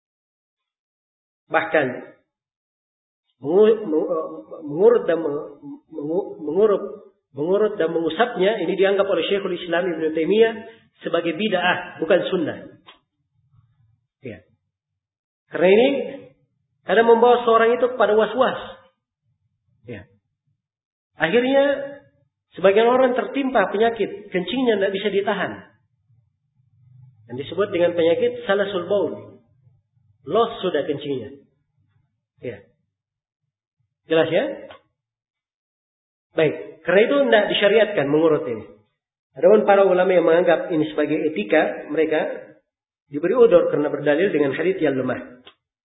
Bahkan mengurut dan mengurup mengurut dan mengusapnya, ini dianggap oleh Syekhul Islam Ibnu Taimiyah sebagai bid'ah, bukan sunnah. Ya. Karena ini kadang membawa seorang itu kepada was-was. Ya. Akhirnya sebagian orang tertimpa penyakit, kencingnya tidak bisa ditahan. Yang disebut dengan penyakit salasul baul. Los sudah kencingnya. Ya. Jelas ya? Baik, karena itu tidak disyariatkan mengurut ini. Adapun para ulama yang menganggap ini sebagai etika, mereka diberi udzur karena berdalil dengan hadits yang lemah.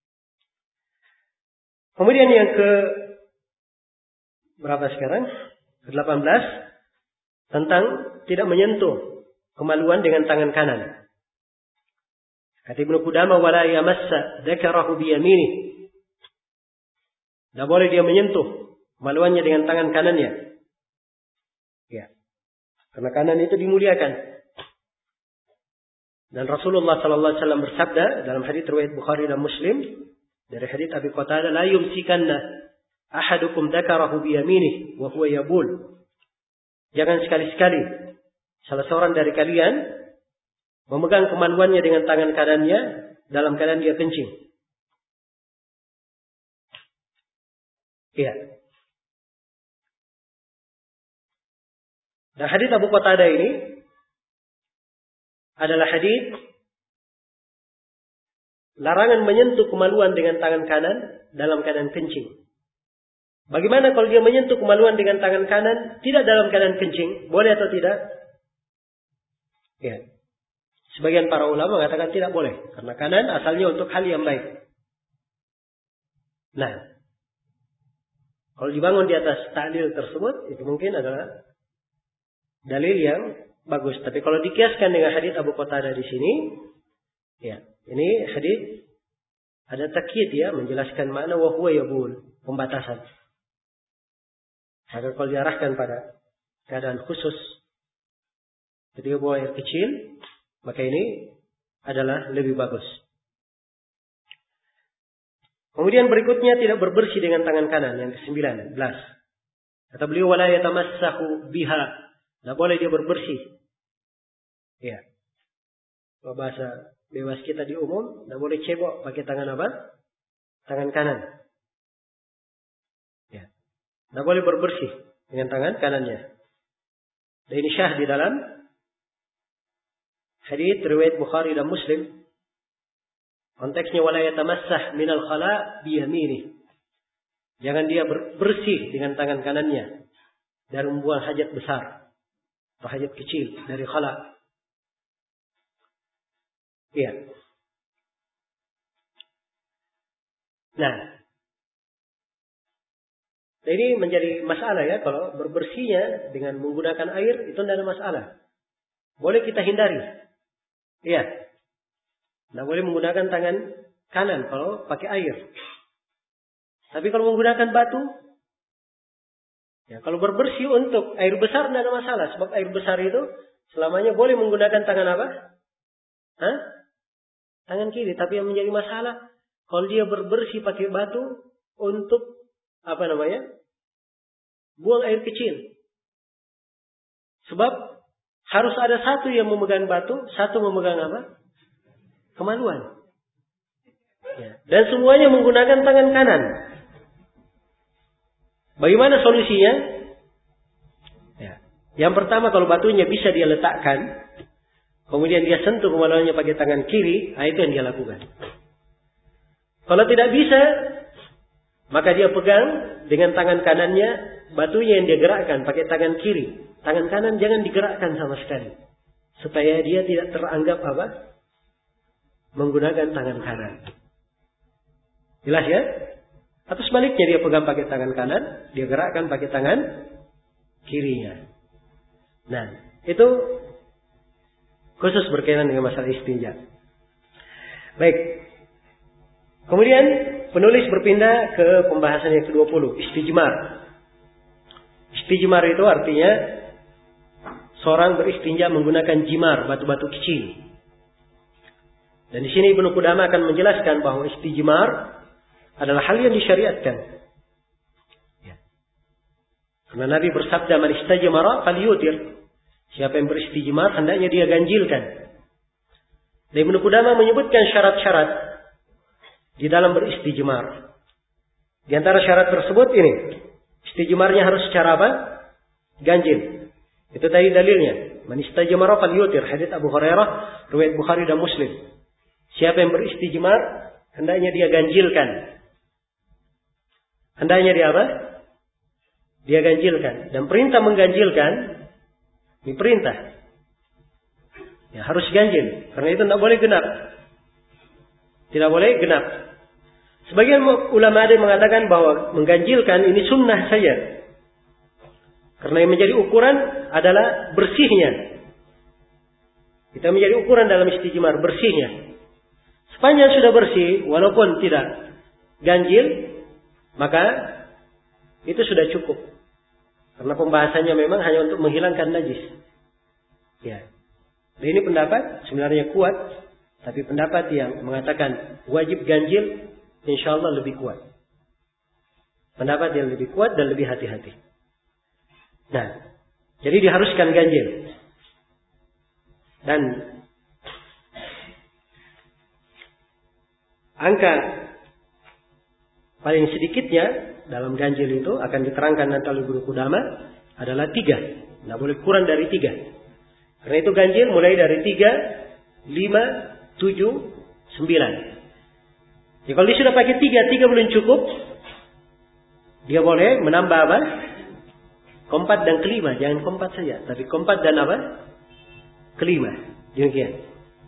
Kemudian yang ke berapa sekarang? Ke-18 tentang tidak menyentuh kemaluan dengan tangan kanan. Kata Ibnu Qudamah, wala yamassa dzakarahu bi yaminih. Tidak boleh dia menyentuh kemaluannya dengan tangan kanannya. Ya. Karena kanan itu dimuliakan. Dan Rasulullah sallallahu alaihi wasallam bersabda dalam hadits riwayat Bukhari dan Muslim dari hadits Abi Qatadah, la yumsikanna ahadukum dzakarahu bi yaminih wa huwa yabul. Jangan sekali-sekali salah seorang dari kalian memegang kemaluannya dengan tangan kanannya dalam keadaan dia kencing. Iya. Dan hadits Abu Qatadah ini adalah hadits larangan menyentuh kemaluan dengan tangan kanan dalam keadaan kencing. Bagaimana kalau dia menyentuh kemaluan dengan tangan kanan tidak dalam keadaan kencing? Boleh atau tidak? Ya. Sebagian para ulama mengatakan tidak boleh. Karena kanan asalnya untuk hal yang baik. Nah, kalau dibangun di atas ta'lil tersebut, itu mungkin adalah dalil yang bagus. Tapi kalau dikiaskan dengan hadits Abu Qatadah di sini, ya, ini hadits ada takyid ya, menjelaskan makna wa huwa yabul, pembatasan. Maka kalau diarahkan pada keadaan khusus, ketika buang air kecil, maka ini adalah lebih bagus. Kemudian berikutnya tidak berbersih dengan tangan kanan, yang ke-19. Kata beliau, wala yatamassahu biha. Tidak boleh dia berbersih. Ya. Kalau bahasa bebas kita di umum, tidak boleh cebok pakai tangan apa? Tangan kanan. Ya. Tidak boleh berbersih dengan tangan kanannya. Dan ini syah di dalam hadits riwayat Bukhari dan Muslim. Konteksnya wala yatamassah minal khala bi yaminih. Jangan dia bersih dengan tangan kanannya dari membuang hajat besar atau hajat kecil dari khala. Iya. Nah, ini menjadi masalah ya, kalau berbersihnya dengan menggunakan air itu tidak ada masalah. Boleh kita hindari. Iya. Tidak boleh menggunakan tangan kanan kalau pakai air. Tapi kalau menggunakan batu, ya kalau berbersih untuk air besar tidak ada masalah. Sebab air besar itu selamanya boleh menggunakan tangan apa? Hah? Tangan kiri. Tapi yang menjadi masalah, kalau dia berbersih pakai batu untuk buang air kecil. Sebab harus ada satu yang memegang batu, satu memegang apa? Kemaluan. Ya. Dan semuanya menggunakan tangan kanan. Bagaimana solusinya? Ya. Yang pertama, kalau batunya bisa dia letakkan, kemudian dia sentuh kemaluannya pakai tangan kiri, itu yang dia lakukan. Kalau tidak bisa, maka dia pegang dengan tangan kanannya, batunya yang dia gerakkan pakai tangan kiri. Tangan kanan jangan digerakkan sama sekali. Supaya dia tidak teranggap apa? Menggunakan tangan kanan. Jelas ya? Atau sebaliknya dia pegang pakai tangan kanan, dia gerakkan pakai tangan kirinya. Nah, itu khusus berkaitan dengan masalah istinja. Baik. Kemudian penulis berpindah ke pembahasan yang ke-20, istijmar. Istijmar itu artinya seorang beristinja menggunakan jimar, batu-batu kecil. Dan di sini Ibnu Qudamah akan menjelaskan bahwa istijmar adalah hal yang disyariatkan. Ya. Karena Nabi bersabda, "Man istajmara falyutir." Siapa yang beristijmar hendaknya dia ganjilkan. Dan Ibnu Qudamah menyebutkan syarat-syarat di dalam beristijmar. Di antara syarat tersebut ini, istijmarnya harus secara apa? Ganjil. Itu tadi dalilnya. Man istajmara falyutir. Hadits Abu Hurairah, riwayat Bukhari dan Muslim. Siapa yang beristijmar hendaknya dia ganjilkan. Hendaknya dia apa? Dia ganjilkan. Dan perintah mengganjilkan, ini perintah. Ya, harus ganjil. Karena itu tidak boleh genap. Tidak boleh genap. Sebagian ulama ada yang mengatakan bahwa mengganjilkan ini sunnah saja. Karena yang menjadi ukuran adalah bersihnya. Kita menjadi ukuran dalam istijmar, bersihnya. Sepanjang sudah bersih, walaupun tidak ganjil, maka itu sudah cukup. Karena pembahasannya memang hanya untuk menghilangkan najis. Ya. Dan ini pendapat sebenarnya kuat, tapi pendapat yang mengatakan wajib ganjil, insya Allah lebih kuat. Pendapat yang lebih kuat dan lebih hati-hati. Nah, jadi diharuskan ganjil. Dan angka paling sedikitnya dalam ganjil itu akan diterangkan nanti oleh Ibnu Qudamah adalah 3. Tidak boleh kurang dari 3. Karena itu ganjil mulai dari 3, 5, 7, 9. Ya, kalau dia sudah pakai 3 belum cukup, dia boleh menambah apa? Keempat dan kelima. Jangan keempat saja, tapi keempat dan apa? Kelima. Demikian.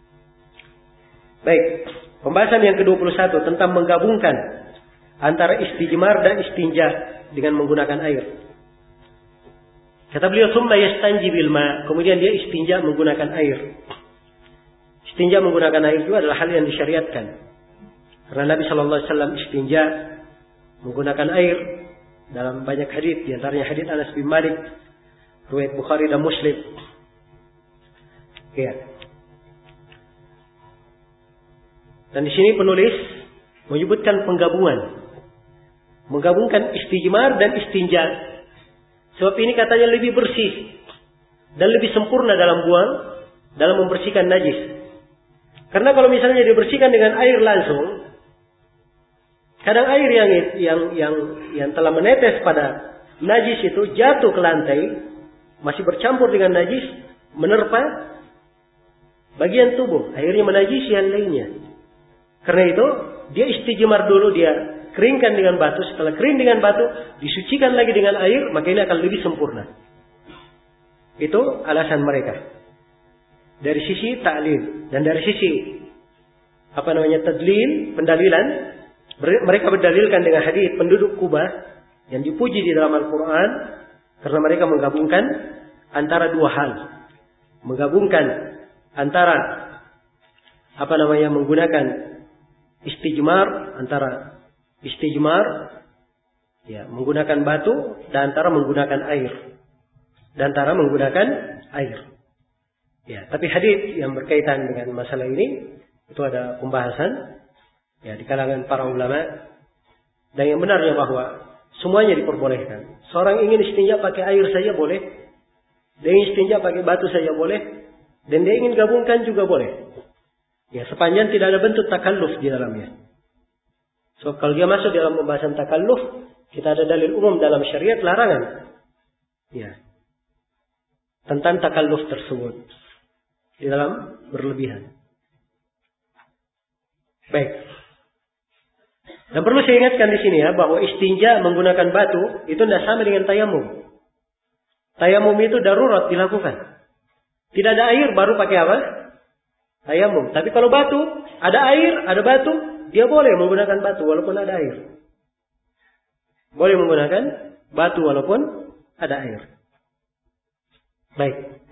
Baik. Pembahasan yang ke-21 tentang menggabungkan antara istijmar dan istinja dengan menggunakan air. Kata beliau, "Tsumma yastanji bil ma." Kemudian dia istinja menggunakan air. Istinja menggunakan air itu adalah hal yang disyariatkan. Karena Nabi sallallahu alaihi wasallam istinja menggunakan air dalam banyak hadis, di antaranya hadis Anas bin Malik, riwayat Bukhari dan Muslim. Ya. Dan di sini penulis menyebutkan menggabungkan istijmar dan istinja. Sebab ini katanya lebih bersih dan lebih sempurna dalam membersihkan najis. Karena kalau misalnya dibersihkan dengan air langsung, kadang air yang telah menetes pada najis itu jatuh ke lantai, masih bercampur dengan najis, menerpa bagian tubuh, akhirnya menajisi yang lainnya. Karena itu dia istijmar dulu, dia keringkan dengan batu. Setelah kering dengan batu, disucikan lagi dengan air, maka ini akan lebih sempurna. Itu alasan mereka. Dari sisi ta'lil dan dari sisi tadlil, pendalilan, mereka berdalilkan dengan hadis penduduk Kuba yang dipuji di dalam Al-Quran karena mereka menggabungkan antara dua hal. Menggabungkan antara menggunakan istijmar, antara istijmar ya menggunakan batu dan antara menggunakan air. Ya, tapi hadis yang berkaitan dengan masalah ini itu ada pembahasan ya di kalangan para ulama, dan yang benarnya bahwa semuanya diperbolehkan. Seorang ingin istinja pakai air saja boleh, dia ingin istinja pakai batu saja boleh, dan dia ingin gabungkan juga boleh. Ya, sepanjang tidak ada bentuk takalluf di dalamnya. So, kalau dia masuk dalam pembahasan takalluf, kita ada dalil umum dalam syariat larangan. Ya. Tentang takalluf tersebut. Di dalam berlebihan. Baik. Dan perlu saya ingatkan di sini ya, bahwa istinja menggunakan batu, itu tidak sama dengan tayamum. Tayamum itu darurat dilakukan. Tidak ada air, baru pakai apa? Tayamum. Tapi kalau batu, ada air, ada batu, dia boleh menggunakan batu walaupun ada air. Boleh menggunakan batu walaupun ada air. Baik.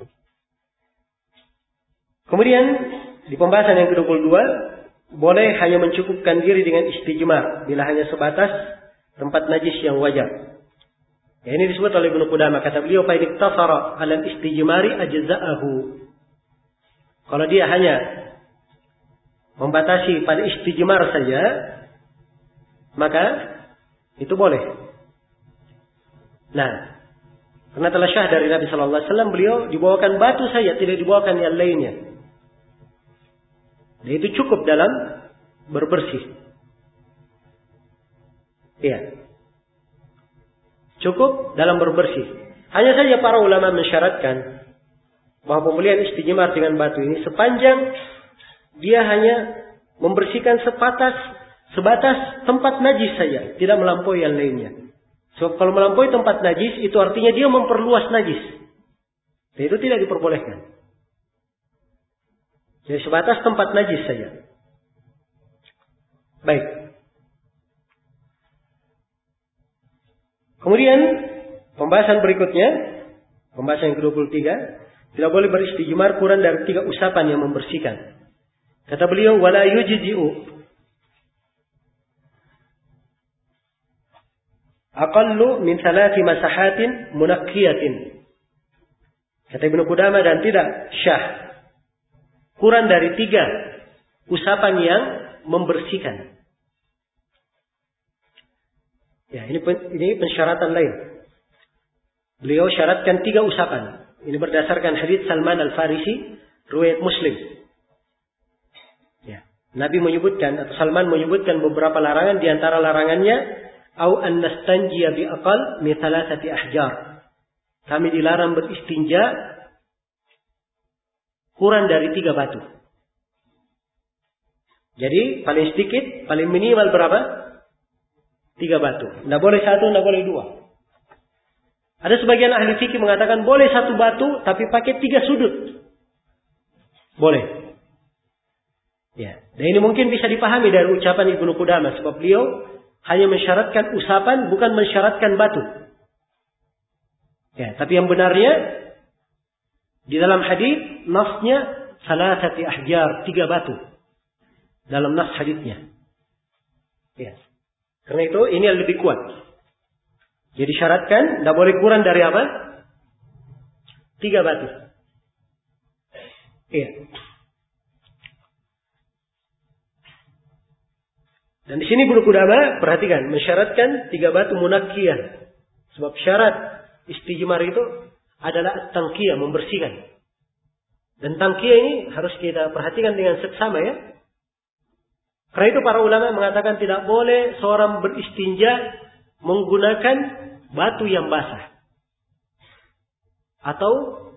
Kemudian di pembahasan yang ke-22, boleh hanya mencukupkan diri dengan istijmar bila hanya sebatas tempat najis yang wajar. Ya, ini disebut oleh Ibnu Qudamah, kata beliau, "Fa iktafara 'ala al-istijmari ajza'ahu." Kalau dia hanya membatasi pada istijmar saja, maka itu boleh. Nah, Karena telah syah dari Nabi Sallallahu Alaihi Wasallam, beliau dibawakan batu saja, tidak dibawakan yang lainnya. Dan itu cukup dalam berbersih. Iya. Cukup dalam berbersih. Hanya saja para ulama mensyaratkan bahwa pembelian istijmar dengan batu ini sepanjang dia hanya membersihkan sebatas tempat najis saja, tidak melampaui yang lainnya. Sebab kalau melampaui tempat najis, itu artinya dia memperluas najis. Dan itu tidak diperbolehkan. Jadi sebatas tempat najis saja. Baik. Kemudian pembahasan berikutnya, pembahasan yang ke-23, tidak boleh beristijmar kurang dari 3 usapan yang membersihkan. Kata beliau, wala yujzi'u aqallu min 3 masahatin munaqqiyatin. Kata Ibnu Qudamah, dan tidak syah kurang dari 3 usapan yang membersihkan. Ya, ini pensyaratan lain. Beliau syaratkan 3 usapan. Ini berdasarkan hadits Salman Al-Farisi, riwayat Muslim. Ya, Nabi menyebutkan atau Salman menyebutkan beberapa larangan, di antara larangannya au an nastanjiya bi aqal min 3 ahjar. Kami dilarang beristinja kurang dari 3 batu. Jadi paling sedikit, paling minimal berapa? 3 batu. Tidak boleh 1, tidak boleh 2. Ada sebagian ahli fikih mengatakan boleh 1 batu tapi pakai 3 sudut. Boleh. Ya, dan ini mungkin bisa dipahami dari ucapan Ibnu Qudamah, sebab beliau hanya mensyaratkan usapan, bukan mensyaratkan batu. Ya, tapi yang benarnya di dalam hadis nasnya 3 ahjar, 3 batu. Dalam nas hadisnya. Ya. Karena itu ini yang lebih kuat. Jadi syaratkan tidak boleh kurang dari apa? 3 batu. Iya. Dan di sini Ibnu Qudamah perhatikan, mensyaratkan 3 batu munakkiyah. Sebab syarat istijmar itu adalah tangkiyah, membersihkan. Dan tangkiyah ini harus kita perhatikan dengan seksama, ya. Karena itu para ulama mengatakan tidak boleh seorang beristinja menggunakan batu yang basah atau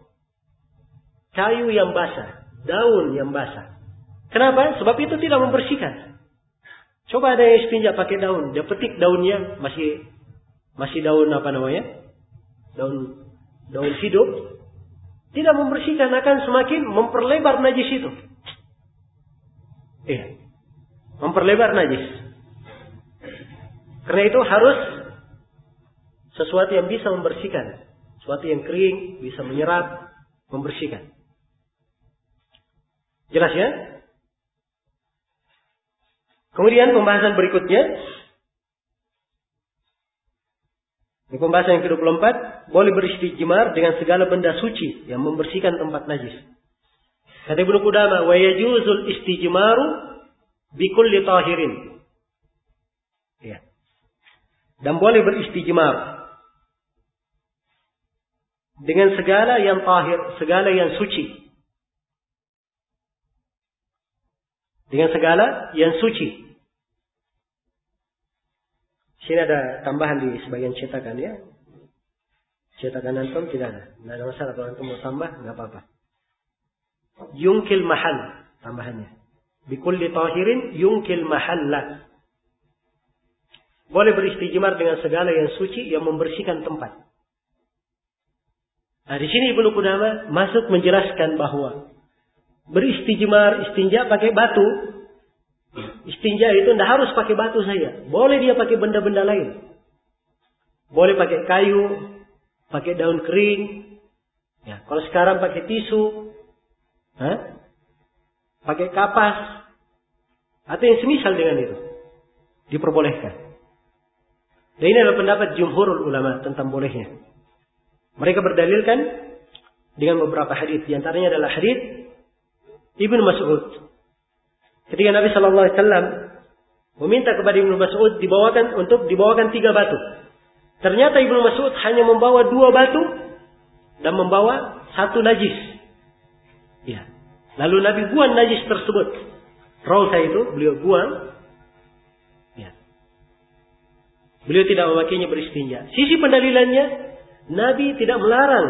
kayu yang basah, daun yang basah. Kenapa? Sebab itu tidak membersihkan. Coba ada yang istinja pakai daun, dia petik daunnya masih daun apa namanya? Daun hidup. Tidak membersihkan, akan semakin memperlebar najis itu. Iya. Memperlebar najis. Karena itu harus sesuatu yang bisa membersihkan. Sesuatu yang kering, bisa menyerap, membersihkan. Jelas ya? Kemudian pembahasan berikutnya. Ini pembahasan yang ke-24. Boleh beristijmar dengan segala benda suci yang membersihkan tempat najis. Kata Ibnu Qudamah, wa yajuzul istijmaru bikulli tahirin. Ya. Dan boleh beristijmar dengan segala yang tahir, segala yang suci. Dengan segala yang suci. Sini ada tambahan di sebagian cetakan, ya. Cetakan antum tidak ada. Tidak ada masalah kalau antum mau tambah, nggak apa-apa. Yungkil mahal tambahannya. Bikulli tahirin yungkil mahalla. Boleh beristijmar dengan segala yang suci yang membersihkan tempat. Nah, di sini Ibnu Qudamah masuk menjelaskan bahwa beristijmar, istinja pakai batu. Istinja itu tidak harus pakai batu saja. Boleh dia pakai benda-benda lain. Boleh pakai kayu, pakai daun kering. Ya, kalau sekarang pakai tisu, pakai kapas, atau yang semisal dengan itu, diperbolehkan. Dan ini adalah pendapat jumhurul ulama tentang bolehnya. Mereka berdalilkan dengan beberapa hadis. Di antaranya adalah hadis Ibnu Mas'ud. Ketika Nabi Sallallahu Alaihi Wasallam meminta kepada Ibnu Mas'ud dibawakan 3 batu. Ternyata Ibnu Mas'ud hanya membawa 2 batu dan membawa satu najis. Ya. Lalu Nabi buang najis tersebut. Rausa itu beliau buang. Ya. Beliau tidak memakainya beristinja. Sisi pendalilannya, Nabi tidak melarang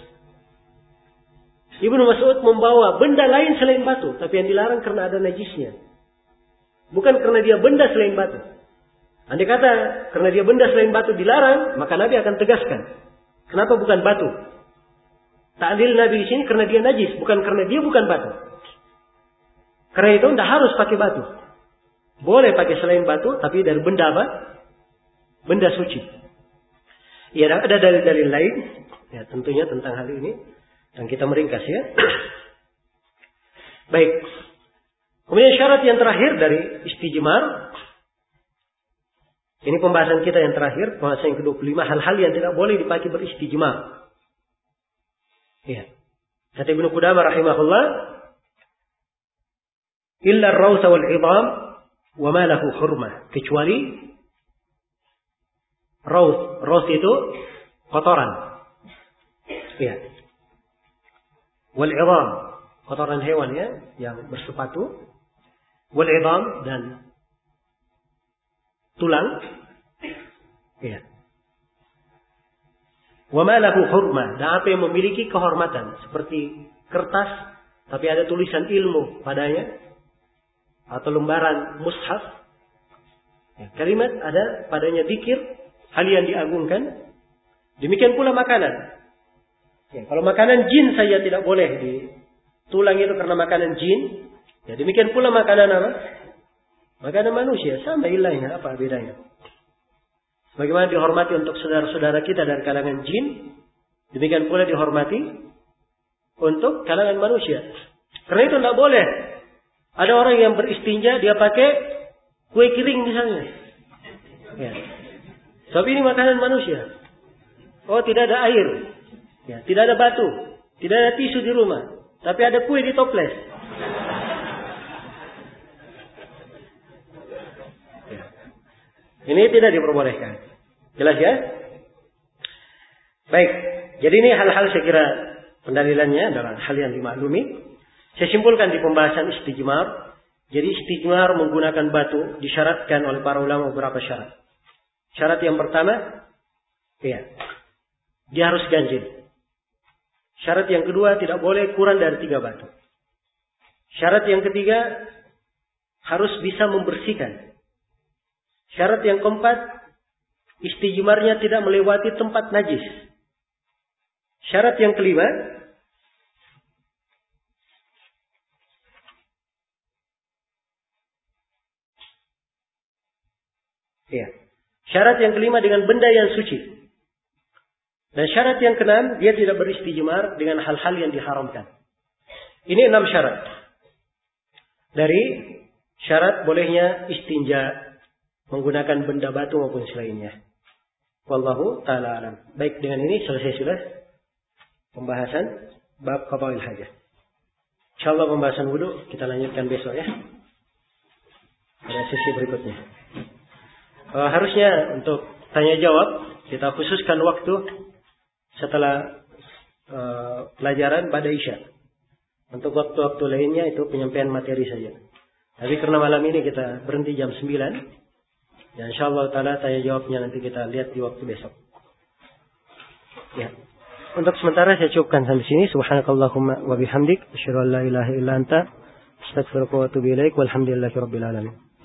Ibnu Mas'ud membawa benda lain selain batu, tapi yang dilarang karena ada najisnya. Bukan karena dia benda selain batu. Andai kata karena dia benda selain batu dilarang, maka Nabi akan tegaskan. Kenapa bukan batu? Ta'lil Nabi di sini karena dia najis, bukan karena dia bukan batu. Karena itu tidak harus pakai batu. Boleh pakai selain batu, tapi dari benda apa? Benda suci. Ya, ada dalil-dalil lain, ya tentunya tentang hal ini, dan kita meringkas ya. Baik. Kemudian syarat yang terakhir dari istijmar. Ini pembahasan kita yang terakhir, pembahasan yang ke-25, hal-hal yang tidak boleh dipakai beristijmar. Ya. Kata Ibnu Qudamah rahimahullah, illa ar-rawsa wal 'idham wa ma lahu hurmah, kecuali raws itu kotoran. Ya. Wal 'idham, kotoran hewan ya yang bersepatu. Wal 'idham dan tulang. Ya. Wa ma lahu hurmah, dan apa yang memiliki kehormatan, seperti kertas tapi ada tulisan ilmu padanya, atau lembaran mushaf. Ya, kalimat ada padanya zikir, hal yang diagungkan. Demikian pula makanan. Ya, kalau makanan jin saja tidak boleh ditulang itu karena makanan jin. Ya, demikian pula makanan apa? Makanan manusia, sama ilahnya, apa bedanya? Bagaimana dihormati untuk saudara-saudara kita dari kalangan jin, demikian pula dihormati untuk kalangan manusia. Karena itu tidak boleh. Ada orang yang beristinja, dia pakai kue kering misalnya. Ya. Sebab ini makanan manusia. Oh, tidak ada air. Ya, tidak ada batu. Tidak ada tisu di rumah. Tapi ada kue di toples. Ya. Ini tidak diperbolehkan. Jelas ya? Baik. Jadi ini hal-hal saya kira pendalilannya adalah hal yang dimaklumi. Saya simpulkan di pembahasan istijmar. Jadi istijmar menggunakan batu disyaratkan oleh para ulama beberapa syarat. Syarat yang pertama, ya, dia harus ganjil. Syarat yang kedua, tidak boleh kurang dari 3 batu. Syarat yang ketiga, harus bisa membersihkan. Syarat yang keempat, istijmarnya tidak melewati tempat najis. Syarat yang kelima, ya, syarat yang kelima dengan benda yang suci. Dan syarat yang keenam, dia tidak beristijmar dengan hal-hal yang diharamkan. Ini 6 syarat. Dari syarat bolehnya istinja menggunakan benda batu maupun selainnya. Wallahu ta'ala alam. Baik, dengan ini selesai sudah pembahasan bab qada'il hajah. Insyaallah pembahasan wudu kita lanjutkan besok ya. Pada sesi berikutnya. Harusnya untuk tanya jawab kita khususkan waktu setelah pelajaran pada Isya. Untuk waktu-waktu lainnya itu penyampaian materi saja. Tapi karena malam ini kita berhenti jam 9. Ya, insyaallah taala tanya jawabnya nanti kita lihat di waktu besok. Ya. Untuk sementara saya cukupkan sampai sini. Subhanakallahumma wa bihamdik asyhadu an la ilaha illa anta astaghfiruka wa atubu ilaik. Walhamdulillahirabbil alamin.